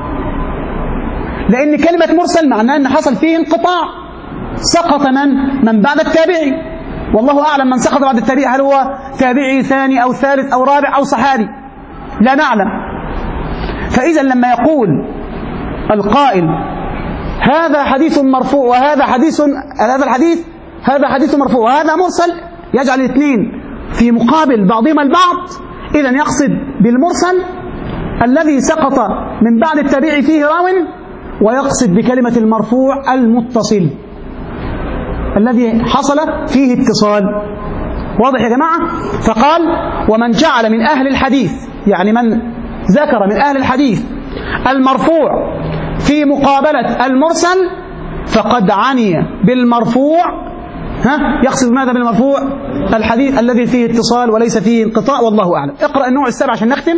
لأن كلمة مرسل معناه أن حصل فيه انقطاع، سقط من من بعد التابعي، والله أعلم من سقط بعد التابعي هل هو تابعي ثاني أو ثالث أو رابع أو صحابي، لا نعلم. فإذا لما يقول القائل هذا حديث مرفوع وهذا حديث هذا الحديث هذا حديث مرفوع وهذا مرسل، يجعل الاثنين في مقابل بعضهما البعض، إذن يقصد بالمرسل الذي سقط من بعد التابعي فيه راو، ويقصد بكلمة المرفوع المتصل الذي حصل فيه اتصال. واضح يا جماعة؟ فقال ومن جعل من أهل الحديث، يعني من ذكر من أهل الحديث المرفوع في مقابلة المرسل فقد عني بالمرفوع، ها يقصد ماذا بالمرفوع؟ الحديث الذي فيه اتصال وليس فيه انقطاع، والله أعلم. اقرأ النوع السابع عشان نختم.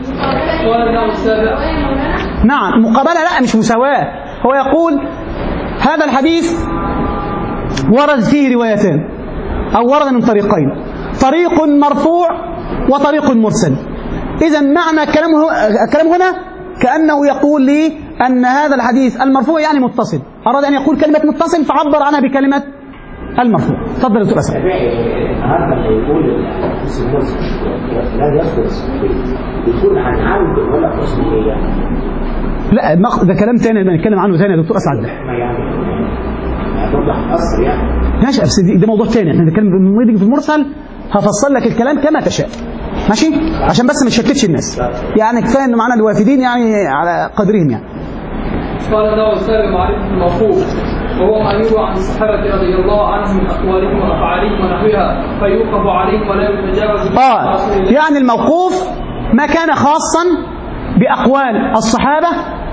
نعم مقابلة، لا مش مساواة، هو يقول هذا الحديث ورد فيه روايتان أو ورد من طريقين، طريق مرفوع وطريق مرسل. إذن معنى كلامه كلام هنا كأنه يقول لي أن هذا الحديث المرفوع يعني متصل، أراد أن يقول كلمة متصل فعبر عنها بكلمة المرفوع. تفضل يا دكتور أسد. النهارده يقول الحديث المرسل لا يذكر الصحابي، يكون عن عمد ولا قصدية؟ لا ده كلام ثاني بنتكلم عنه ثاني يا دكتور أسعد. يعني هتوضح أصل يعني ماشي، بس ده موضوع ثاني، احنا بنتكلم في المرسل هفصل لك الكلام كما تشاء، ماشي، عشان بس ما تشتتش الناس، يعني كفايه ان معانا الوافدين يعني على قدرهم يعني. قال الله السابق معرفة الموقوف وهو ما يروى عن الصحابة رضي الله عنهم من أقوالهم وأفعالهم ونحوها فيوقف عليه ولا يتجاوز. اه يعني الموقوف ما كان خاصا بأقوال الصحابة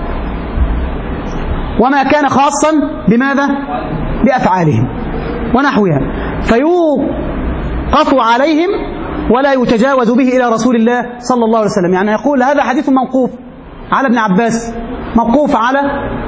وما كان خاصا بماذا؟ بأفعالهم ونحوها، فيوقف عليهم ولا يتجاوز به إلى رسول الله صلى الله عليه وسلم. يعني يقول هذا حديث موقوف على ابن عباس، موقوف على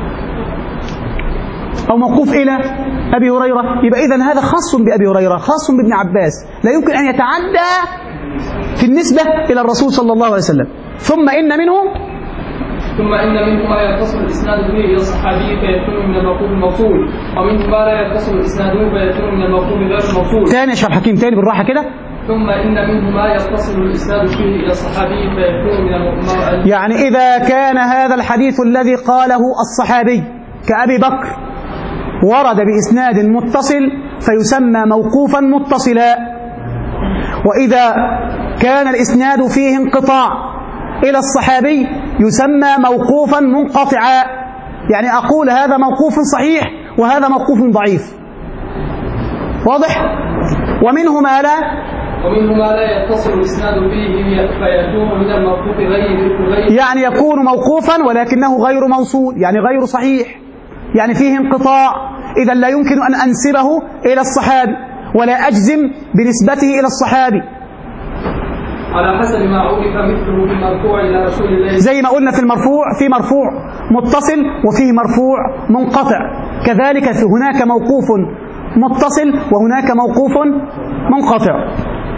أو موقوف إلى أبي هريرة، يبقى إذن هذا خاص بأبي هريرة، خاص بابن عباس، لا يمكن أن يتعدى في النسبة إلى الرسول صلى الله عليه وسلم. ثم إن منه ثم إن منه ما يتصل الإسناد به إلى الصحابي فيكون من الموقوف الموصول، ومنه ما لا يتصل الإسناد به فيكون من الموقوف غير الموصول. ثاني يا شيخ حكيم، ثاني بالراحة كده. ثم إن منه ما يتصل الإسناد به إلى الصحابي فيكون من الموقوف. يعني إذا كان هذا الحديث الذي قاله الصحابي كأبي بكر ورد بإسناد متصل فيسمى موقوفا متصلا، وإذا كان الإسناد فيه انقطاع إلى الصحابي يسمى موقوفا منقطعا. يعني أقول هذا موقوف صحيح وهذا موقوف ضعيف، واضح؟ ومنه ما لا ومنه ما لا يتصل الإسناد فيه فيكون من الموقوف غير، يعني يكون موقوفا ولكنه غير موصول، يعني غير صحيح، يعني فيه انقطاع، إذا لا يمكن أن أنسبه إلى الصحابي ولا أجزم بنسبته إلى الصحابي، على حسب ما عرف مثله في المرفوع إلى رسول الله. زي ما قلنا في المرفوع، في مرفوع متصل وفيه مرفوع منقطع، كذلك في هناك موقوف متصل وهناك موقوف منقطع.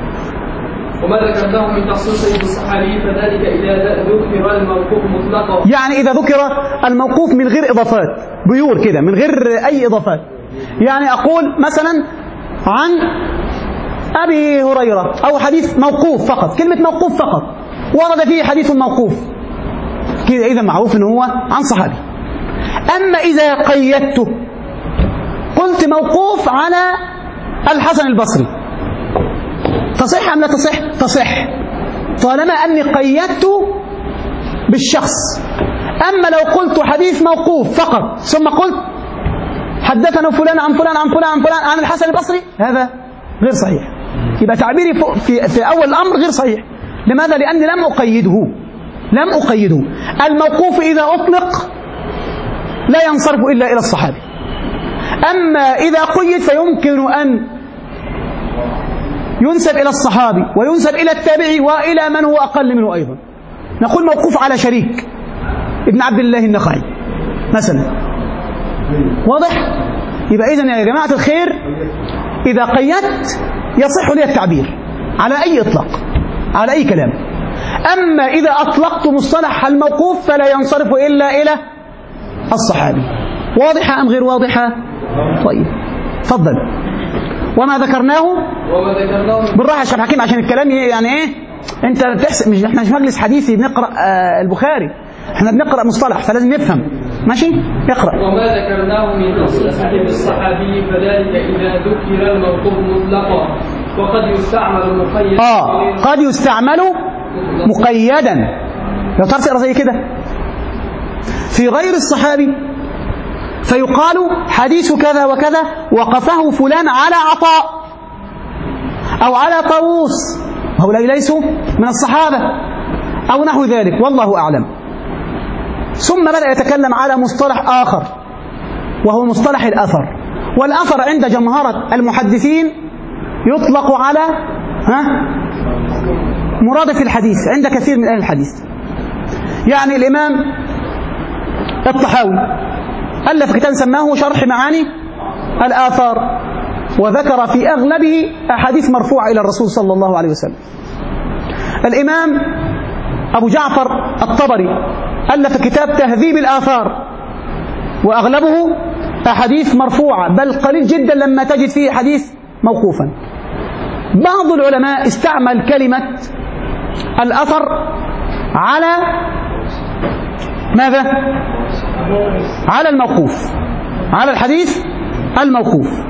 وما ذكرناه من تخصيصه بالصحابي فذلك إذا ذكر الموقوف مطلقا، يعني إذا ذكر الموقوف من غير إضافات، بيور كده من غير أي إضافات. يعني أقول مثلا عن أبي هريرة أو حديث موقوف فقط، كلمة موقوف فقط ورد فيه حديث موقوف كده، إذا معروف أنه هو عن صحابي. أما إذا قيدته قلت موقوف على الحسن البصري، تصح أم لا تصح؟ تصح طالما أني قيدته بالشخص. أما لو قلت حديث موقوف فقط ثم قلت حدثنا فلان عن فلان عن فلان عن فلان عن الحسن البصري، هذا غير صحيح، يبقى تعبيري في, في أول الأمر غير صحيح. لماذا؟ لأني لم أقيده لم أقيده الموقوف إذا أطلق لا ينصرف إلا إلى الصحابي، أما إذا قيد فيمكن أن ينسب إلى الصحابي وينسب إلى التابعي وإلى من هو أقل منه أيضا. نقول موقوف على شريك ابن عبد الله النخعي مثلا، واضح؟ يبقى إذن يا جماعة الخير إذا قيدت يصح لي التعبير على أي إطلاق، على أي كلام. أما إذا أطلقت مصطلح الموقوف فلا ينصرف إلا إلى الصحابي. واضحة أم غير واضحة؟ طيب تفضل. وما ذكرناه وما ذكرناه بالراحة يا شيخ حكيم عشان الكلام يعني إيه، أنت بتحسب، مش إحنا مش مجلس حديثي بنقرأ آه البخاري، إحنا بنقرأ مصطلح فلازم نفهم. ماشي؟ اقرأ. وما ذكرناه من تخصيص الصحابي فذلك إذا ذكر الموقوف مطلقا، وقد يستعمل مقيدا. آه قد يستعمل مقيدا، لو تعرف تقرأ زي كده في غير الصحابي فيقال حديث كذا وكذا وقفه فلان على عطاء أو على طاووس، هؤلاء ليسوا من الصحابة أو نحو ذلك، والله أعلم. ثم بدأ يتكلم على مصطلح آخر وهو مصطلح الأثر. والأثر عند جمهرة المحدثين يطلق على ها مرادف الحديث عند كثير من أهل الحديث. يعني الإمام الطحاوي ألف كتاب سماه شرح معاني الآثار، وذكر في أغلبه أحاديث مرفوعة إلى الرسول صلى الله عليه وسلم. الإمام أبو جعفر الطبري ألف كتاب تهذيب الآثار، وأغلبه أحاديث مرفوعة، بل قليل جدا لما تجد فيه حديث موقوفا. بعض العلماء استعمل كلمة الأثر على ماذا؟ على الموقوف، على الحديث الموقوف،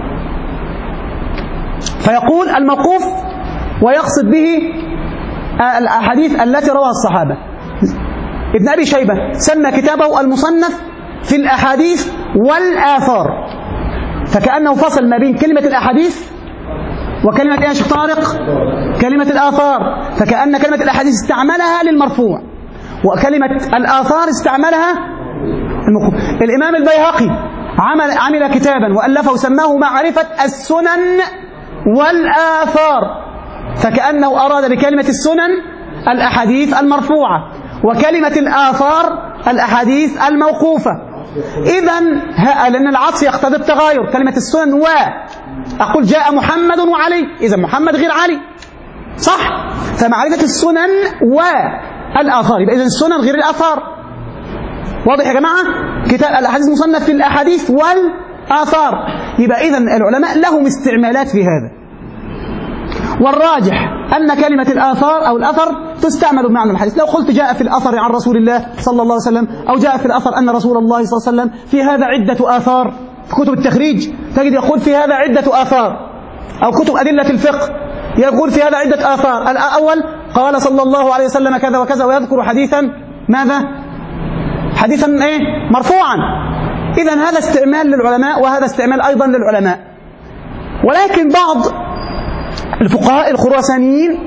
فيقول الموقوف ويقصد به الأحاديث التي رواها الصحابة. ابن أبي شيبة سمى كتابه المصنف في الأحاديث والآثار، فكأنه فصل ما بين كلمة الأحاديث وكلمة إيه يا شيخ طارق؟ كلمة الآثار، فكأن كلمة الأحاديث استعملها للمرفوع، وكلمة الآثار استعملها الموقوف. الإمام البيهقي عمل عمل كتابا وألفه وسماه معرفة السنن والآثار، فكأنه أراد بكلمة السنن الأحاديث المرفوعة، وكلمة الآثار الأحاديث الموقوفة. إذن لأن العطف يقتضي التغاير، كلمة السنن و أقول جاء محمد وعلي، إذا محمد غير علي، صح؟ فمعرفة السنن والآثار، يبقى إذن السنن غير الآثار. واضح يا جماعة؟ كتاب الأحاديث مصنف في الأحاديث والآثار، يبقى إذن العلماء لهم استعمالات في هذا. والراجح أن كلمة الآثار أو الأثر تستعمل بمعنى الحديث. لو قلت جاء في الأثر عن رسول الله صلى الله عليه وسلم، أو جاء في الأثر أن رسول الله صلى الله عليه وسلم، في هذا عدة آثار. في كتب التخريج تجد يقول في هذا عدة آثار، أو كتب أدلة الفقه يقول في هذا عدة آثار. الأول قال صلى الله عليه وسلم كذا وكذا، ويذكر حديثا ماذا؟ حديثا إيه؟ مرفوعا. إذن هذا استعمال للعلماء، وهذا استعمال أيضا للعلماء. ولكن بعض الفقهاء الخراسانيين،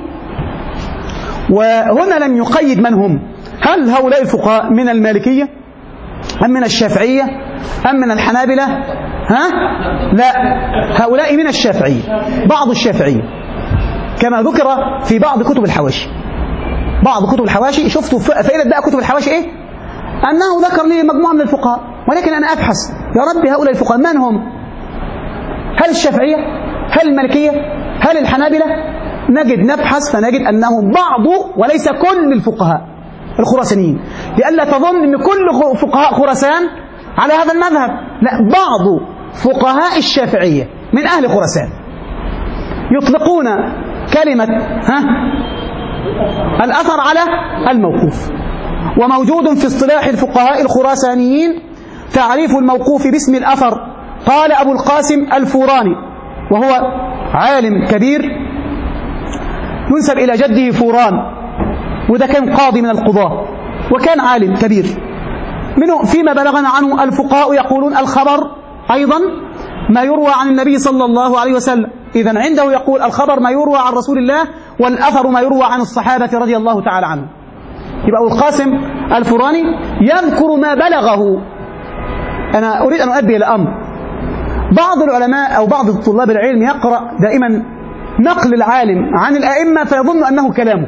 وهنا لم يقيد من هم، هل هؤلاء الفقهاء من المالكية أم من الشافعية أم من الحنابلة؟ ها؟ لا، هؤلاء من الشافعية، بعض الشافعية، كما ذكر في بعض كتب الحواشي. بعض كتب الحواشي شفتوا فائدة بقى كتب الحواشي إيه؟ أنه ذكر لي مجموعة من الفقهاء، ولكن أنا أبحث يا رب هؤلاء الفقهاء من هم؟ هل الشافعية؟ هل المالكية؟ هل الحنابلة؟ نجد نبحث فنجد أنهم بعض وليس كل الفقهاء الخراسانيين، لئلا تظن أن كل فقهاء خراسان على هذا المذهب، لا، بعض فقهاء الشافعية من أهل خراسان يطلقون كلمة ها الأثر على الموقوف. وموجود في اصطلاح الفقهاء الخراسانيين تعريف الموقوف باسم الأثر. قال أبو القاسم الفوراني، وهو عالم كبير ينسب إلى جده فوران، وده كان قاضي من القضاة وكان عالم كبير. منه فيما بلغنا عنه الفقهاء يقولون الخبر أيضا ما يروى عن النبي صلى الله عليه وسلم. إذن عنده يقول الخبر ما يروى عن رسول الله، والأثر ما يروى عن الصحابة رضي الله تعالى عنهم. يبقى أبو القاسم الفوراني يذكر ما بلغه. أنا أريد أن أؤدي إلى أمر، بعض العلماء أو بعض طلاب العلم يقرأ دائما نقل العالم عن الأئمة فيظن أنه كلامه،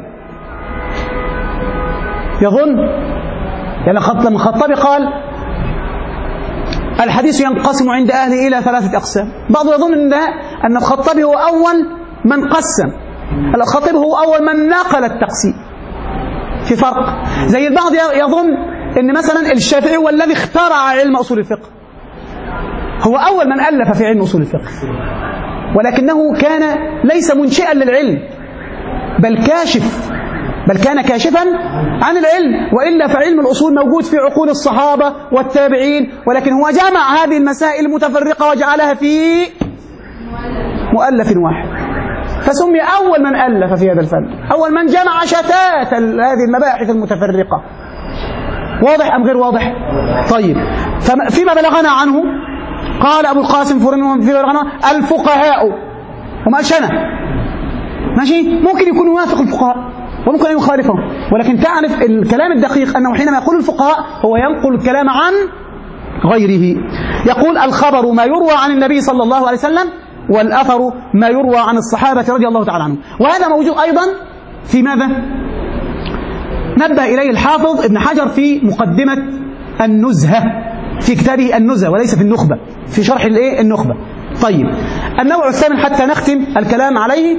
يظن يعني لما الخطابي قال الحديث ينقسم عند أهله إلى ثلاثة أقسام، بعض يظن أن أن الخطابي هو أول من قسم، الخطيب هو أول من نقل التقسيم، في فرق. زي البعض يظن أن مثلا الشافعي هو الذي اخترع علم أصول الفقه، هو أول من ألف في علم أصول الفقه، ولكنه كان ليس منشئا للعلم، بل كاشف، بل كان كاشفا عن العلم، وإلا فعلم الأصول موجود في عقول الصحابة والتابعين، ولكن هو جمع هذه المسائل المتفرقة وجعلها في مؤلف واحد، فسمي أول من ألف في هذا الفن، أول من جمع شتات هذه المباحث المتفرقة. واضح أم غير واضح؟ طيب، فيما بلغنا عنه قال أبو القاسم فوران في بلغنا الفقهاء، وما قالش أنا، ماشي؟ ممكن يكون يوافق الفقهاء وممكن أن يخالفهم، ولكن تعرف الكلام الدقيق أنه حينما يقول الفقهاء هو ينقل الكلام عن غيره. يقول الخبر ما يروى عن النبي صلى الله عليه وسلم، والأثر ما يروى عن الصحابة رضي الله تعالى عنهم. وهذا موجود أيضا في ماذا؟ نبه إليه الحافظ ابن حجر في مقدمة النزهة في كتابه النزهة، وليس في النخبة، في شرح الايه النخبة. طيب، النوع الثامن حتى نختم الكلام عليه.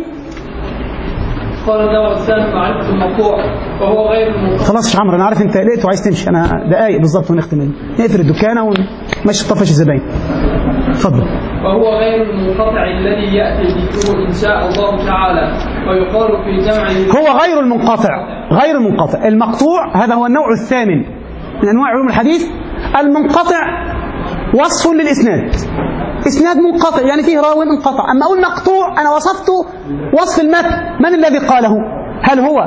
قال النوع الثامن معرفة الموقوع وهو غير المنقطع. خلاص يا عمرو، انا عارف انت قلقت وعايز تمشي، انا دقايق بالظبط ونختم، نقفل الدكانه ونمشي طفش الزباين. اتفضل. وهو غير المنقطع الذي يأتي ذكره إن شاء الله تعالى، ويقال في جمعه. هو غير المنقطع، غير المنقطع، المقطوع هذا هو النوع الثامن من أنواع علوم الحديث. المنقطع وصف للإسناد، إسناد منقطع يعني فيه راوي منقطع. أما أقول مقطوع أنا وصفته وصف المتن، من الذي قاله؟ هل هو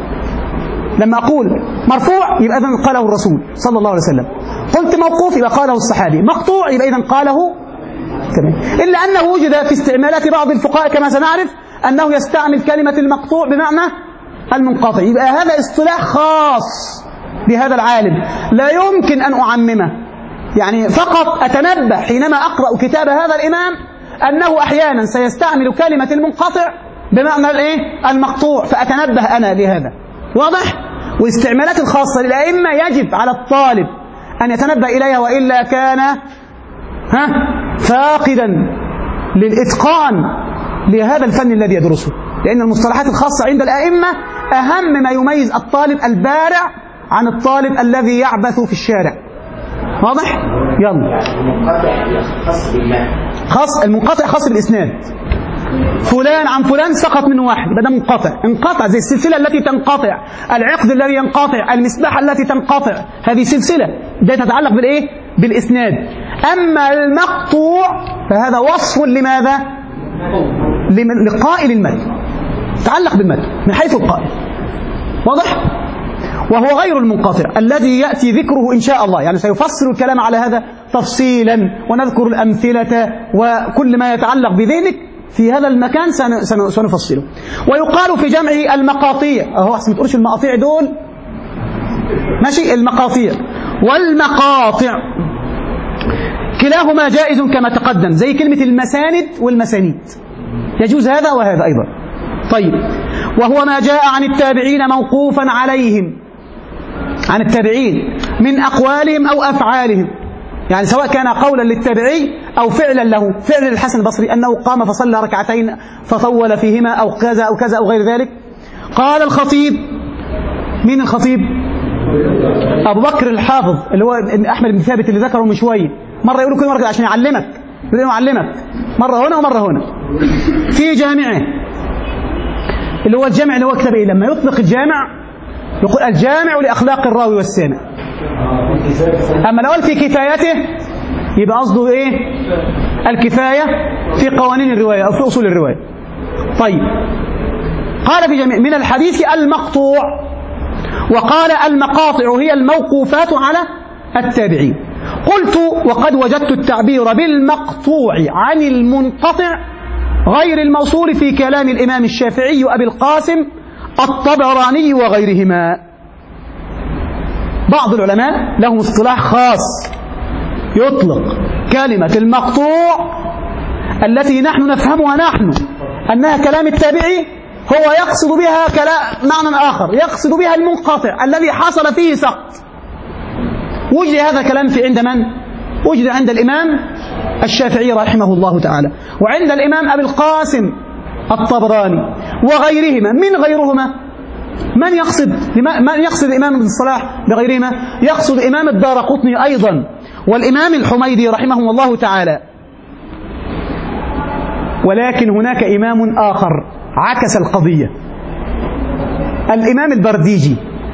لما أقول مرفوع يبقى إذن قاله الرسول صلى الله عليه وسلم، قلت موقوف يبقى قاله الصحابي، مقطوع يبقى إذن قاله كمان. إلا أنه وجد في استعمالات بعض الفقهاء كما سنعرف أنه يستعمل كلمة المقطوع بمعنى المنقطع. يبقى هذا اصطلاح خاص بهذا العالم لا يمكن أن أعممه، يعني فقط أتنبه حينما أقرأ كتاب هذا الإمام أنه أحيانا سيستعمل كلمة المنقطع بمعنى الإيه؟ المقطوع، فأتنبه أنا لهذا. واضح؟ والاستعمالات الخاصة للأئمة يجب على الطالب أن يتنبه إليها، وإلا كان ها فاقدا للإتقان لهذا الفن الذي يدرسه، لأن المصطلحات الخاصة عند الأئمة أهم ما يميز الطالب البارع عن الطالب الذي يعبث في الشارع. واضح؟ يلا. خاص بالله. خاص المنقطع خاص بالإسناد، فلان عن فلان سقط منه واحد يبقى ده منقطع، انقطع زي السلسلة التي تنقطع، العقد الذي ينقطع، المسبحة التي تنقطع، هذه سلسلة ده تتعلق بالإيه؟ بالإسناد. أما المقطوع فهذا وصف لماذا؟ لقائل المتن، تعلق بالمتن من حيث القائل. واضح؟ وهو غير المنقطع الذي يأتي ذكره إن شاء الله، يعني سيفصل الكلام على هذا تفصيلا ونذكر الأمثلة وكل ما يتعلق بذلك في هذا المكان سنفصله. ويقال في جمعه المقاطيع، أهو أحسن ما تقولش المقاطيع دول، ماشي، المقاطيع والمقاطع كلاهما جائز كما تقدم، زي كلمة المساند والمسانيد، يجوز هذا وهذا أيضا. طيب، وهو ما جاء عن التابعين موقوفا عليهم، عن التابعين من أقوالهم أو أفعالهم، يعني سواء كان قولا للتابعي أو فعلا له، فعل الحسن البصري أنه قام فصلى ركعتين فطول فيهما أو كذا أو كذا أو غير ذلك. قال الخطيب، مين الخطيب؟ أبو بكر الحافظ اللي هو أحمد بن ثابت اللي ذكره من شوية، مرة يقولوا كل مرة عشان يعلمك، يقولوا يعلمك مرة هنا ومرة هنا. في جامعه اللي هو الجامع اللي هو كتاب إيه؟ لما يطلق الجامع يقول الجامع لأخلاق الراوي والسامع. أما لو قال في كفايته يبقى قصده إيه؟ الكفاية في قوانين الرواية أو في أصول الرواية. طيب، قال في جميع من الحديث المقطوع، وقال المقاطع هي الموقوفات على التابعين. قلت وقد وجدت التعبير بالمقطوع عن المنقطع غير الموصول في كلام الإمام الشافعي وأبي القاسم الطبراني وغيرهما. بعض العلماء لهم اصطلاح خاص يطلق كلمة المقطوع التي نحن نفهمها نحن أنها كلام التابعي، هو يقصد بها كلام معنى آخر، يقصد بها المنقطع الذي حصل فيه سقط. وجد هذا الكلام في عند من؟ وجد عند الإمام الشافعي رحمه الله تعالى، وعند الإمام أبي القاسم الطبراني وغيرهما. من غيرهما؟ من يقصد من يقصد الإمام ابن الصلاح بغيرهما؟ يقصد إمام الدارقطني أيضا والإمام الحميدي رحمهم الله تعالى. ولكن هناك إمام آخر عكس القضية، الإمام البرديجي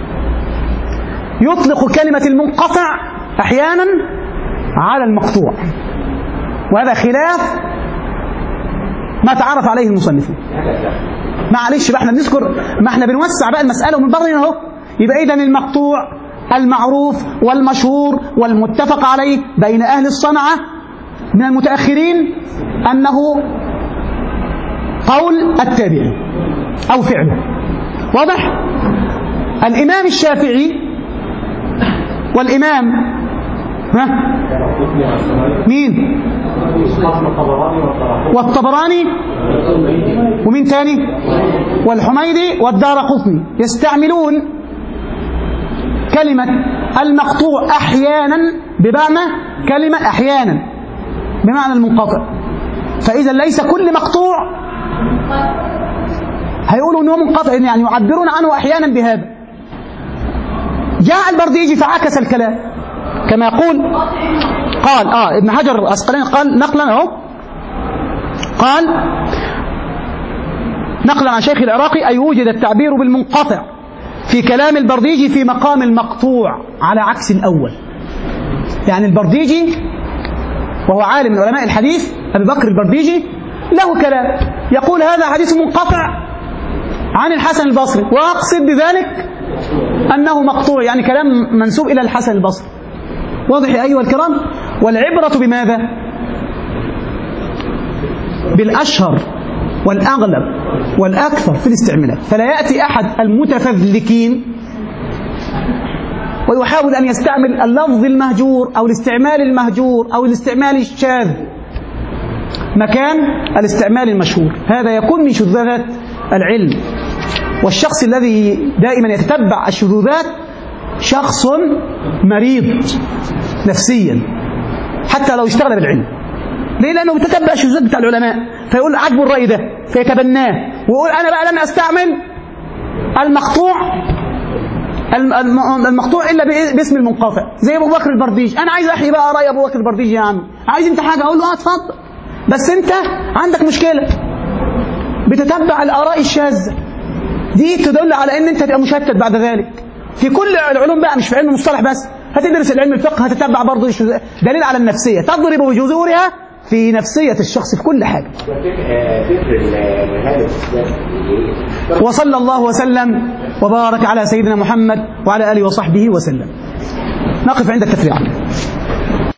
يطلق كلمة المنقطع أحيانا على المقطوع، وهذا خلاف ما تعرف عليه المصنفون. معلش بقى احنا بنذكر، ما احنا بنوسع بقى المسألة ومن بعضنا اهو. يبقى إذن المقطوع المعروف والمشهور والمتفق عليه بين أهل الصنعة من المتأخرين أنه قول التابعي أو فعله. واضح؟ الإمام الشافعي والإمام ها مين؟ والطبراني ومين تاني؟ والحميدي والدارقطني يستعملون كلمة المقطوع أحيانا بمعنى كلمة أحيانا بمعنى المنقطع. فإذا ليس كل مقطوع هيقولوا أنه منقطع، يعني يعبرون عنه أحيانا بهذا. جاء البرديجي فعكس الكلام كما يقول، قال آه ابن حجر العسقلاني قال نقلا اهو، قال نقلا عن شيخ العراقي أي وجد التعبير بالمنقطع في كلام البرديجي في مقام المقطوع على عكس الأول. يعني البرديجي وهو عالم من علماء الحديث أبي بكر البرديجي له كلام يقول هذا حديث منقطع عن الحسن البصري، وأقصد بذلك أنه مقطوع، يعني كلام منسوب إلى الحسن البصري. واضح يا أيها الكرام؟ والعبرة بماذا؟ بالأشهر والأغلب والأكثر في الاستعمالات. فلا يأتي أحد المتفذلكين ويحاول أن يستعمل اللفظ المهجور أو الاستعمال المهجور أو الاستعمال الشاذ مكان الاستعمال المشهور. هذا يكون من شذوذات العلم. والشخص الذي دائما يتتبع الشذوذات شخص مريض نفسيا حتى لو اشتغل بالعلم. ليه؟ لأنه بيتتبع الشذوذات بتاع العلماء فيقول عجبه الرأي ده فيتبناه ويقول أنا بقى لن أستعمل المقطوع المقطوع إلا باسم المنقطع زي أبو بكر البرديجي. أنا عايز أحيي بقى رأي أبو بكر البرديجي يا عم. عايز أنت حاجة أقول له اتفضل، بس أنت عندك مشكلة بتتبع الآراء الشاذة دي تدل على أن أنت تبقى مشتت بعد ذلك في كل العلوم بقى، مش في علم المصطلح بس. هتدرس العلم الفقه هتتبع برضه دليل على النفسية، تضرب بجذورها في نفسية الشخص في كل حاجة. وصلى الله وسلم وبارك على سيدنا محمد وعلى آله وصحبه وسلم. نقف عند التفريع.